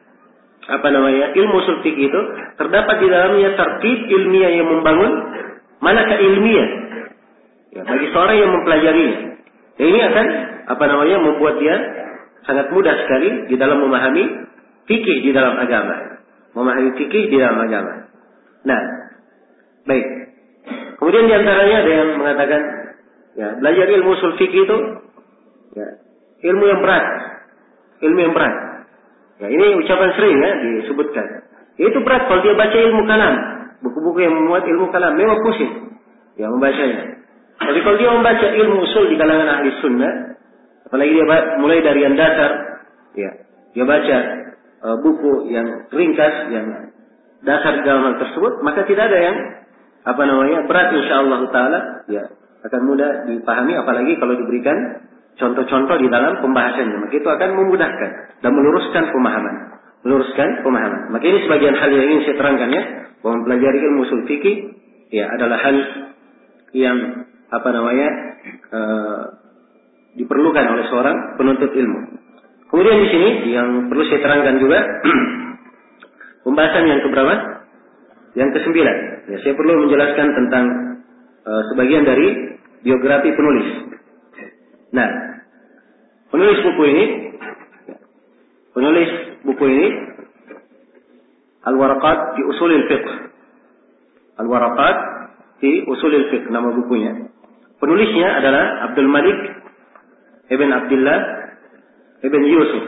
apa namanya ilmu usul fikih itu terdapat di dalamnya tertib ilmiah yang membangun manakah ilmiah. Ya, bagi seorang yang mempelajarinya. Ya, ini akan apa namanya membuat dia sangat mudah sekali di dalam memahami fikih di dalam agama. Memahami fikih di dalam agama. Nah, baik. Kemudian di antaranya ada yang mengatakan, ya, belajar ilmu usul fikih itu, ya, ilmu yang berat, ilmu yang berat. Ya, ini ucapan sering ya disebutkan. Ya, itu berat kalau dia baca ilmu kalam, buku-buku yang memuat ilmu kalam, memang pusing, ya membacanya. Tapi kalau dia membaca ilmu usul di kalangan ahli sunnah, apalagi dia mulai dari yang dasar, ya, dia baca uh, buku yang ringkas, yang dasar di dalam hal tersebut, maka tidak ada yang apa namanya berat insyaallah taala, ya akan mudah dipahami, apalagi kalau diberikan contoh-contoh di dalam pembahasannya, maka itu akan memudahkan dan meluruskan pemahaman, meluruskan pemahaman. Maka ini sebagian hal yang ingin saya terangkan ya, bahwa mempelajari ilmu usul fikih ya adalah hal yang apa namanya uh, diperlukan oleh seorang penuntut ilmu. Kemudian di sini yang perlu saya terangkan juga pembahasan yang keberapa? Yang kesembilan, ya, saya perlu menjelaskan tentang uh, sebagian dari biografi penulis. Nah, penulis buku ini, penulis buku ini, Al-Waraqat fi Ushulil Fiqh. Al-Waraqat fi Ushulil Fiqh, nama bukunya. Penulisnya adalah Abdul Malik Ibn Abdullah Ibn Yusuf.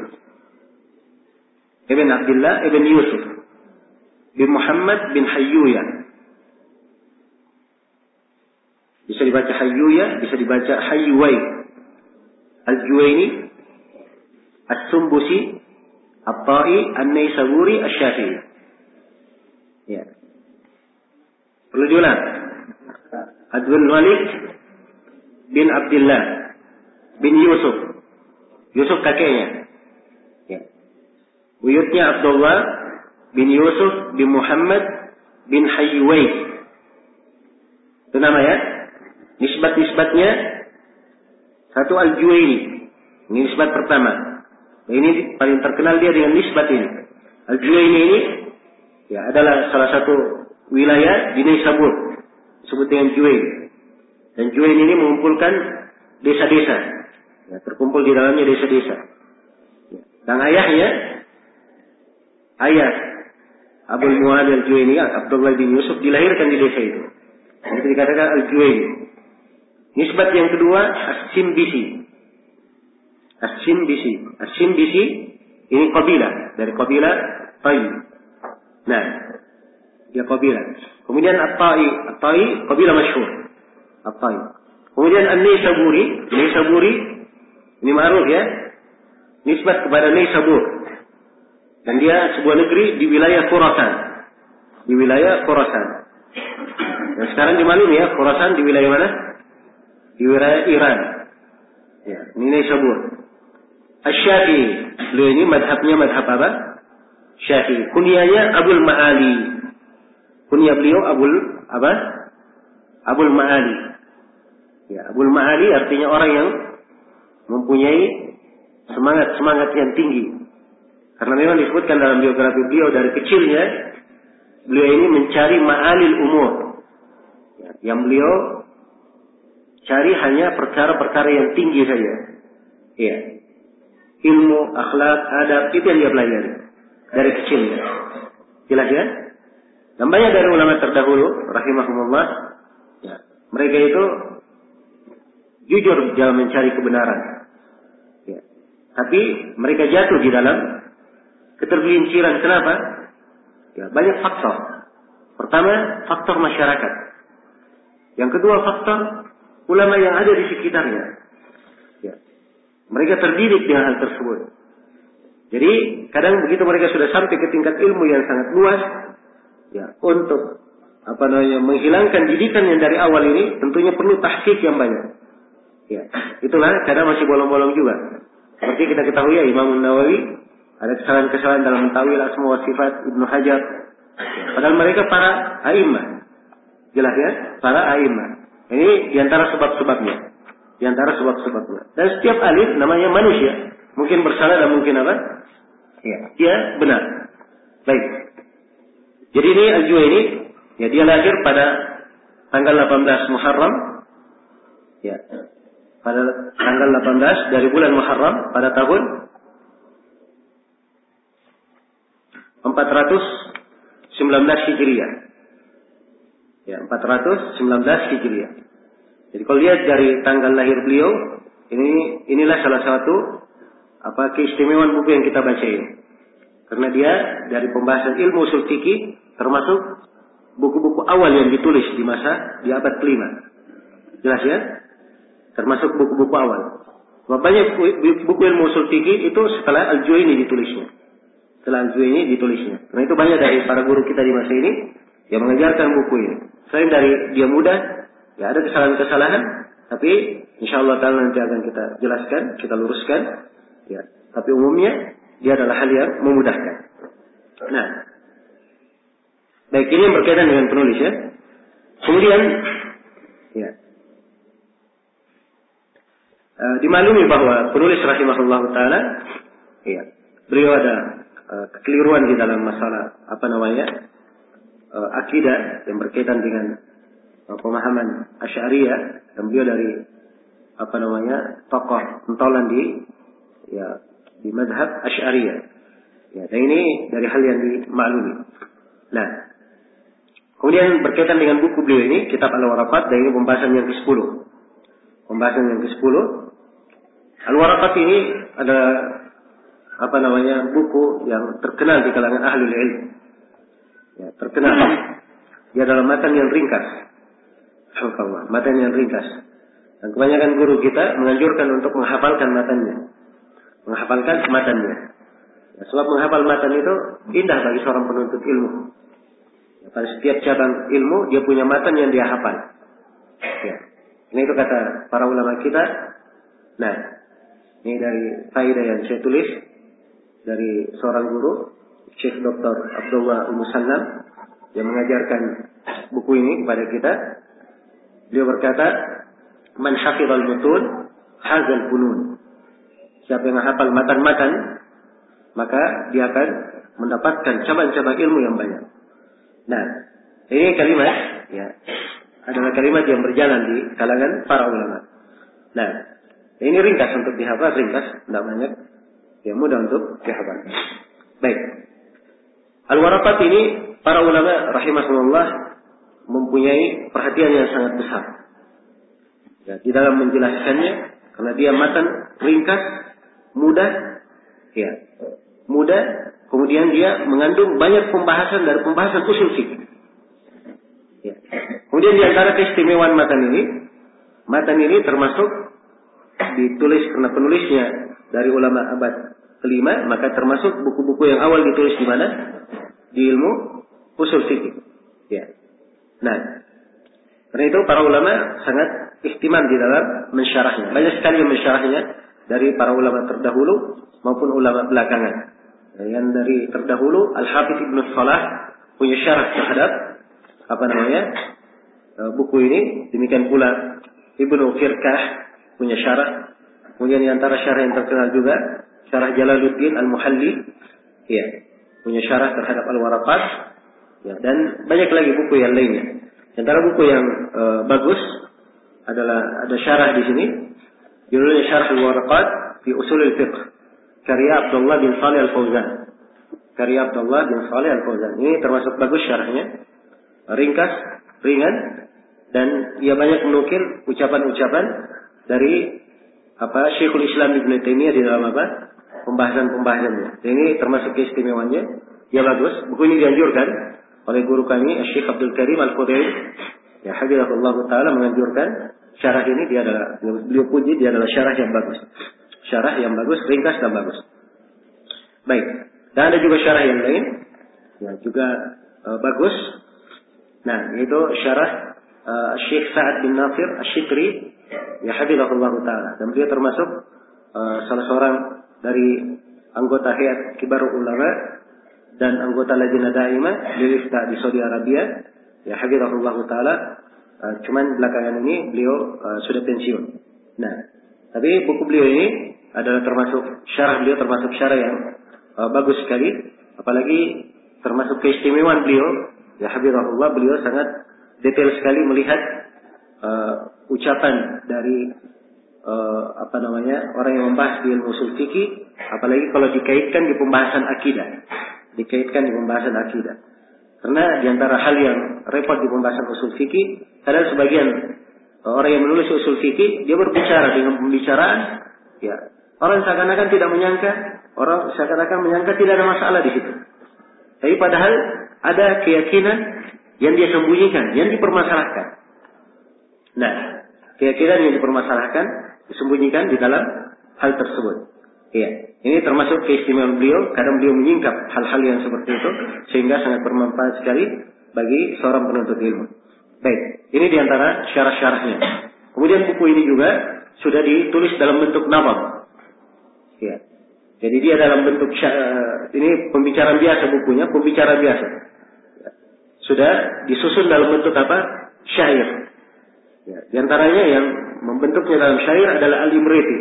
Ibn Abdullah Ibn Yusuf bin Muhammad bin Hayyuya. Bisa dibaca Hayyuya, bisa dibaca Hayyuwai. Al-Juwaini, As-Sumbusi, At-Ta'i, An-Naisaburi, Asy-Syafi'i. Ya. Perlu diulang. Abdul Malik bin Abdullah bin Yusuf. Yusuf kakeknya. Ya. Buyutnya Abdullah bin Yusuf bin Muhammad bin Hayyuwai. Itu nama ya. Nisbat-nisbatnya satu Al-Juwaini. Ini nisbat pertama. Nah, ini paling terkenal dia dengan nisbat ini. Al-Juwaini ini ya adalah salah satu wilayah di Naisabur, disebut dengan Juwaini. Dan Juwaini ini mengumpulkan desa-desa. Ya, terkumpul di dalamnya desa-desa. Ya. Dan ayahnya, ayah Abul Mu'ad Al-Juwaini, Abdullah bin Yusuf, dilahirkan di desa itu. Itu dikatakan Al-Juwaini. Nisbat yang kedua, As-Simbisi. As-Simbisi. As-Simbisi ini kabilah dari kabilah Ta'i. Nah, dia kabilah. Kemudian At-Ta'i, At-Ta'i kabilah masyhur. At-Ta'i. Kemudian An-Naisaburi, Naisaburi ini ma'ruf ya. Nisbat kepada Naisabur. Dan dia sebuah negeri di wilayah Khurasan. Di wilayah Khurasan. Dan sekarang dimaklumi ya, Khurasan di wilayah mana? Di wilayah Iran. Ya, ini Naisabur. Asy-Syafi'i. Beliau ini madhabnya madhab apa? Syafi'i. Kunyanya Abul Ma'ali. Kunya beliau Abul apa? Abul Ma'ali. Ya, Abul Ma'ali artinya orang yang mempunyai semangat-semangat yang tinggi. Karena memang disebutkan dalam biografi beliau dari kecilnya beliau ini mencari ma'alil umur. Ya, yang beliau cari hanya perkara-perkara yang tinggi saja. Ya. Ilmu, akhlak, adab, itu yang dia pelajari dari kecilnya. Jelas ya? Dan banyak dari ulama terdahulu, rahimahumullah, ya, mereka itu jujur dalam mencari kebenaran. Ya. Tapi mereka jatuh di dalam ketergelinciran. Kenapa? Ya, banyak faktor. Pertama, faktor masyarakat. Yang kedua, faktor ulama yang ada di sekitarnya. Ya. Mereka terdidik dengan hal tersebut. Jadi, kadang begitu mereka sudah sampai ke tingkat ilmu yang sangat luas, ya, untuk apa namanya menghilangkan didikan yang dari awal ini, tentunya perlu tahqiq yang banyak. Ya, itulah kadang masih bolong-bolong juga. Seperti kita ketahui ya, Imam Nawawi ada kesalahan-kesalahan dalam mentawil asma wa sifat, Ibnu Hajar. Ya, padahal mereka para a'immah. Jelas ya, para a'immah. Ini diantara sebab-sebabnya. Diantara sebab-sebabnya. Dan setiap alim namanya manusia. Mungkin bersalah dan mungkin apa? Ya, dia benar. Baik. Jadi ini Al-Juwaini, ya, dia lahir pada tanggal delapan belas Muharram. Ya. Pada tanggal delapan belas dari bulan Muharram pada tahun empat ratus sembilan belas Hijriah. Ya, empat ratus sembilan belas Hijriah. Jadi kalau lihat dari tanggal lahir beliau, ini inilah salah satu apa keistimewaan buku yang kita baca ini. Karena dia dari pembahasan ilmu ushul fikih termasuk buku-buku awal yang ditulis di masa di abad kelima. Jelas ya? Termasuk buku-buku awal. Banyak buku ilmu ushul fikih itu setelah Al-Juwaini ditulisnya. Setelah Al-Juwaini ditulisnya. Karena itu banyak dari para guru kita di masa ini yang mengajarkan buku ini. Selain dari dia mudah, ya ada kesalahan-kesalahan, tapi insyaallah taala nanti akan kita jelaskan, kita luruskan. Ya, tapi umumnya dia adalah hal yang memudahkan. Nah, baik, ini yang berkaitan dengan penulis ya. Kemudian, ya, uh, dimaklumi bahwa penulis rahimahullah taala, ya, beliau ada uh, kekeliruan di dalam masalah apa namanya uh, akidah yang berkaitan dengan uh, pemahaman Asy'ariyah, dan beliau dari apa namanya tokoh pentolan di ya di mazhab Asy'ariyah. Ya, dan ini dari hal yang dimaklumi. Nah, kemudian berkaitan dengan buku beliau ini, Kitab Al-Waraqat, dan ini pembahasan yang kesepuluh. Pembahasan yang kesepuluh. Al-Waraqat ini adalah apa namanya buku yang terkenal di kalangan ahlul ilm. Ya, terkenal. Dia adalah matan yang ringkas. Subhanallah, matan yang ringkas. Dan kebanyakan guru kita menganjurkan untuk menghafalkan matannya. Menghafalkan matannya. Ya, sebab menghafal matan itu indah bagi seorang penuntut ilmu. Ya, pada setiap cabang ilmu dia punya matan yang dia hafal. Ya. Ini itu kata para ulama kita. Nah, ini dari faedah yang saya tulis dari seorang guru, Syekh Doktor Abdullah Al-Musannam, yang mengajarkan buku ini kepada kita. Beliau berkata, "Man hafizal mutun hazal funun." Siapa yang menghafal matan-matan, maka dia akan mendapatkan cabang-cabang ilmu yang banyak. Nah, ini kalimat ya adalah kalimat yang berjalan di kalangan para ulama. Nah, ini ringkas untuk dihafal, ringkas, tidak banyak, yang mudah untuk dihafal. Baik, Al-Waraqat ini para ulama rahimahullah mempunyai perhatian yang sangat besar ya, di dalam menjelaskannya, karena dia matan ringkas, mudah, ya, mudah. Kemudian dia mengandung banyak pembahasan dari pembahasan usul fikih. Ya. Kemudian di antara keistimewaan matan ini, matan ini termasuk ditulis karena penulisnya dari ulama abad kelima, maka termasuk buku-buku yang awal ditulis di mana? Di ilmu usul fikih. Ya. Nah, karena itu para ulama sangat ihtimam di dalam mensyarahnya. Banyak sekali yang mensyarahnya dari para ulama terdahulu maupun ulama belakangan. Yang dari terdahulu Al-Hafidz Ibnu Shalah punya syarah terhadap apa namanya buku ini. Demikian pula Ibnu Firqah punya syarah. Kemudian di antara syarah yang terkenal juga syarah Jalaluddin Al-Muhalli, ya, punya syarah terhadap Al-Waraqat, ya, dan banyak lagi buku yang lainnya. Di antara buku yang e, bagus adalah ada syarah di sini, judulnya Syarah Al-Waraqat fi Ushul Fiqh, karya Abdullah bin Shalih Al-Fauzan. Karya Abdullah bin Shalih Al-Fauzan. Ini termasuk bagus syarahnya, ringkas, ringan, dan ia banyak menukil ucapan-ucapan dari apa Syekhul Islam Ibnu Taimiyah di dalam apa pembahasan-pembahasannya. Ini termasuk keistimewaannya. Dia bagus. Buku ini dianjurkan oleh guru kami Syekh Abdul Karim Al-Qudairi, ya hafizahullah taala, menganjurkan syarah ini. Dia adalah, beliau puji, dia adalah syarah yang bagus. Syarah yang bagus, ringkas dan bagus. Baik. Dan ada juga syarah yang lain yang juga uh, bagus. Nah, yaitu syarah uh, Syekh Sa'ad bin Nasir Asy-Syikri, ya hafizahullah taala. Dan beliau termasuk uh, salah seorang dari anggota Hayat Kibar Ulama dan anggota Lajnah Daimah lil Ifta di Saudi Arabia, ya hafizahullah taala. Uh, cuman belakangan ini beliau uh, sudah pensiun. Nah, tapi buku beliau ini adalah termasuk syarah beliau termasuk syarah yang uh, bagus sekali, apalagi termasuk keistimewaan beliau, ya hafizahullah, beliau sangat detail sekali melihat uh, ucapan dari uh, apa namanya orang yang membahas di ilmu usul fikih, apalagi kalau dikaitkan di pembahasan akidah, dikaitkan di pembahasan akidah. Karena di antara hal yang repot di pembahasan usul fikih, kadang sebagian uh, orang yang menulis usul fikih dia berbicara dengan pembicaraan, ya orang seakan-akan tidak menyangka, orang seakan-akan menyangka tidak ada masalah di situ. Tapi padahal ada keyakinan yang dia sembunyikan, yang dipermasalahkan. Nah, keyakinan yang dipermasalahkan, disembunyikan di dalam hal tersebut. Iya, ini termasuk keistimewaan beliau. Kadang beliau menyingkap hal-hal yang seperti itu, sehingga sangat bermanfaat sekali bagi seorang penuntut ilmu. Baik, ini diantara syarah-syarahnya. Kemudian buku ini juga sudah ditulis dalam bentuk nazam. Ya. Jadi dia dalam bentuk syar, ini pembicaraan biasa bukunya, pembicaraan biasa. Ya. Sudah disusun dalam bentuk apa? Syair. Ya. Di antaranya yang membentuknya dalam syair adalah Al-Imriti.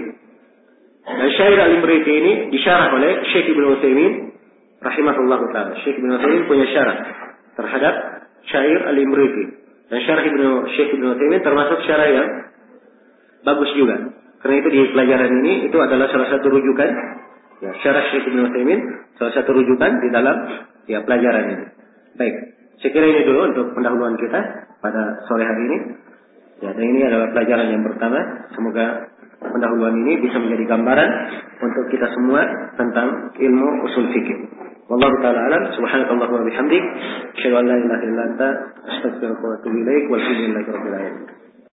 Dan syair Al-Imriti ini disyarah oleh Syekh Ibnu Utsaimin rahimahullahu taala. Syekh Ibnu Utsaimin punya syarah terhadap syair Al-Imriti. Dan syarah Ibnu Syekh Ibnu Utsaimin termasuk syarah yang bagus juga. Karena itu di pelajaran ini itu adalah salah satu rujukan ya, syarah Syekh Ibnu Utsaimin, salah satu rujukan di dalam ya pelajaran ini. Baik, saya kira ini dulu untuk pendahuluan kita pada sore hari ini. Ya, dan ini adalah pelajaran yang pertama. Semoga pendahuluan ini bisa menjadi gambaran untuk kita semua tentang ilmu usul fikih. Wallahu taala alam. Subhanakallahumma wa bihamdik, asyhadu an la ilaha illa anta, astaghfiruka wa atubu ilaik. Walhamdulillahirabbil alamin.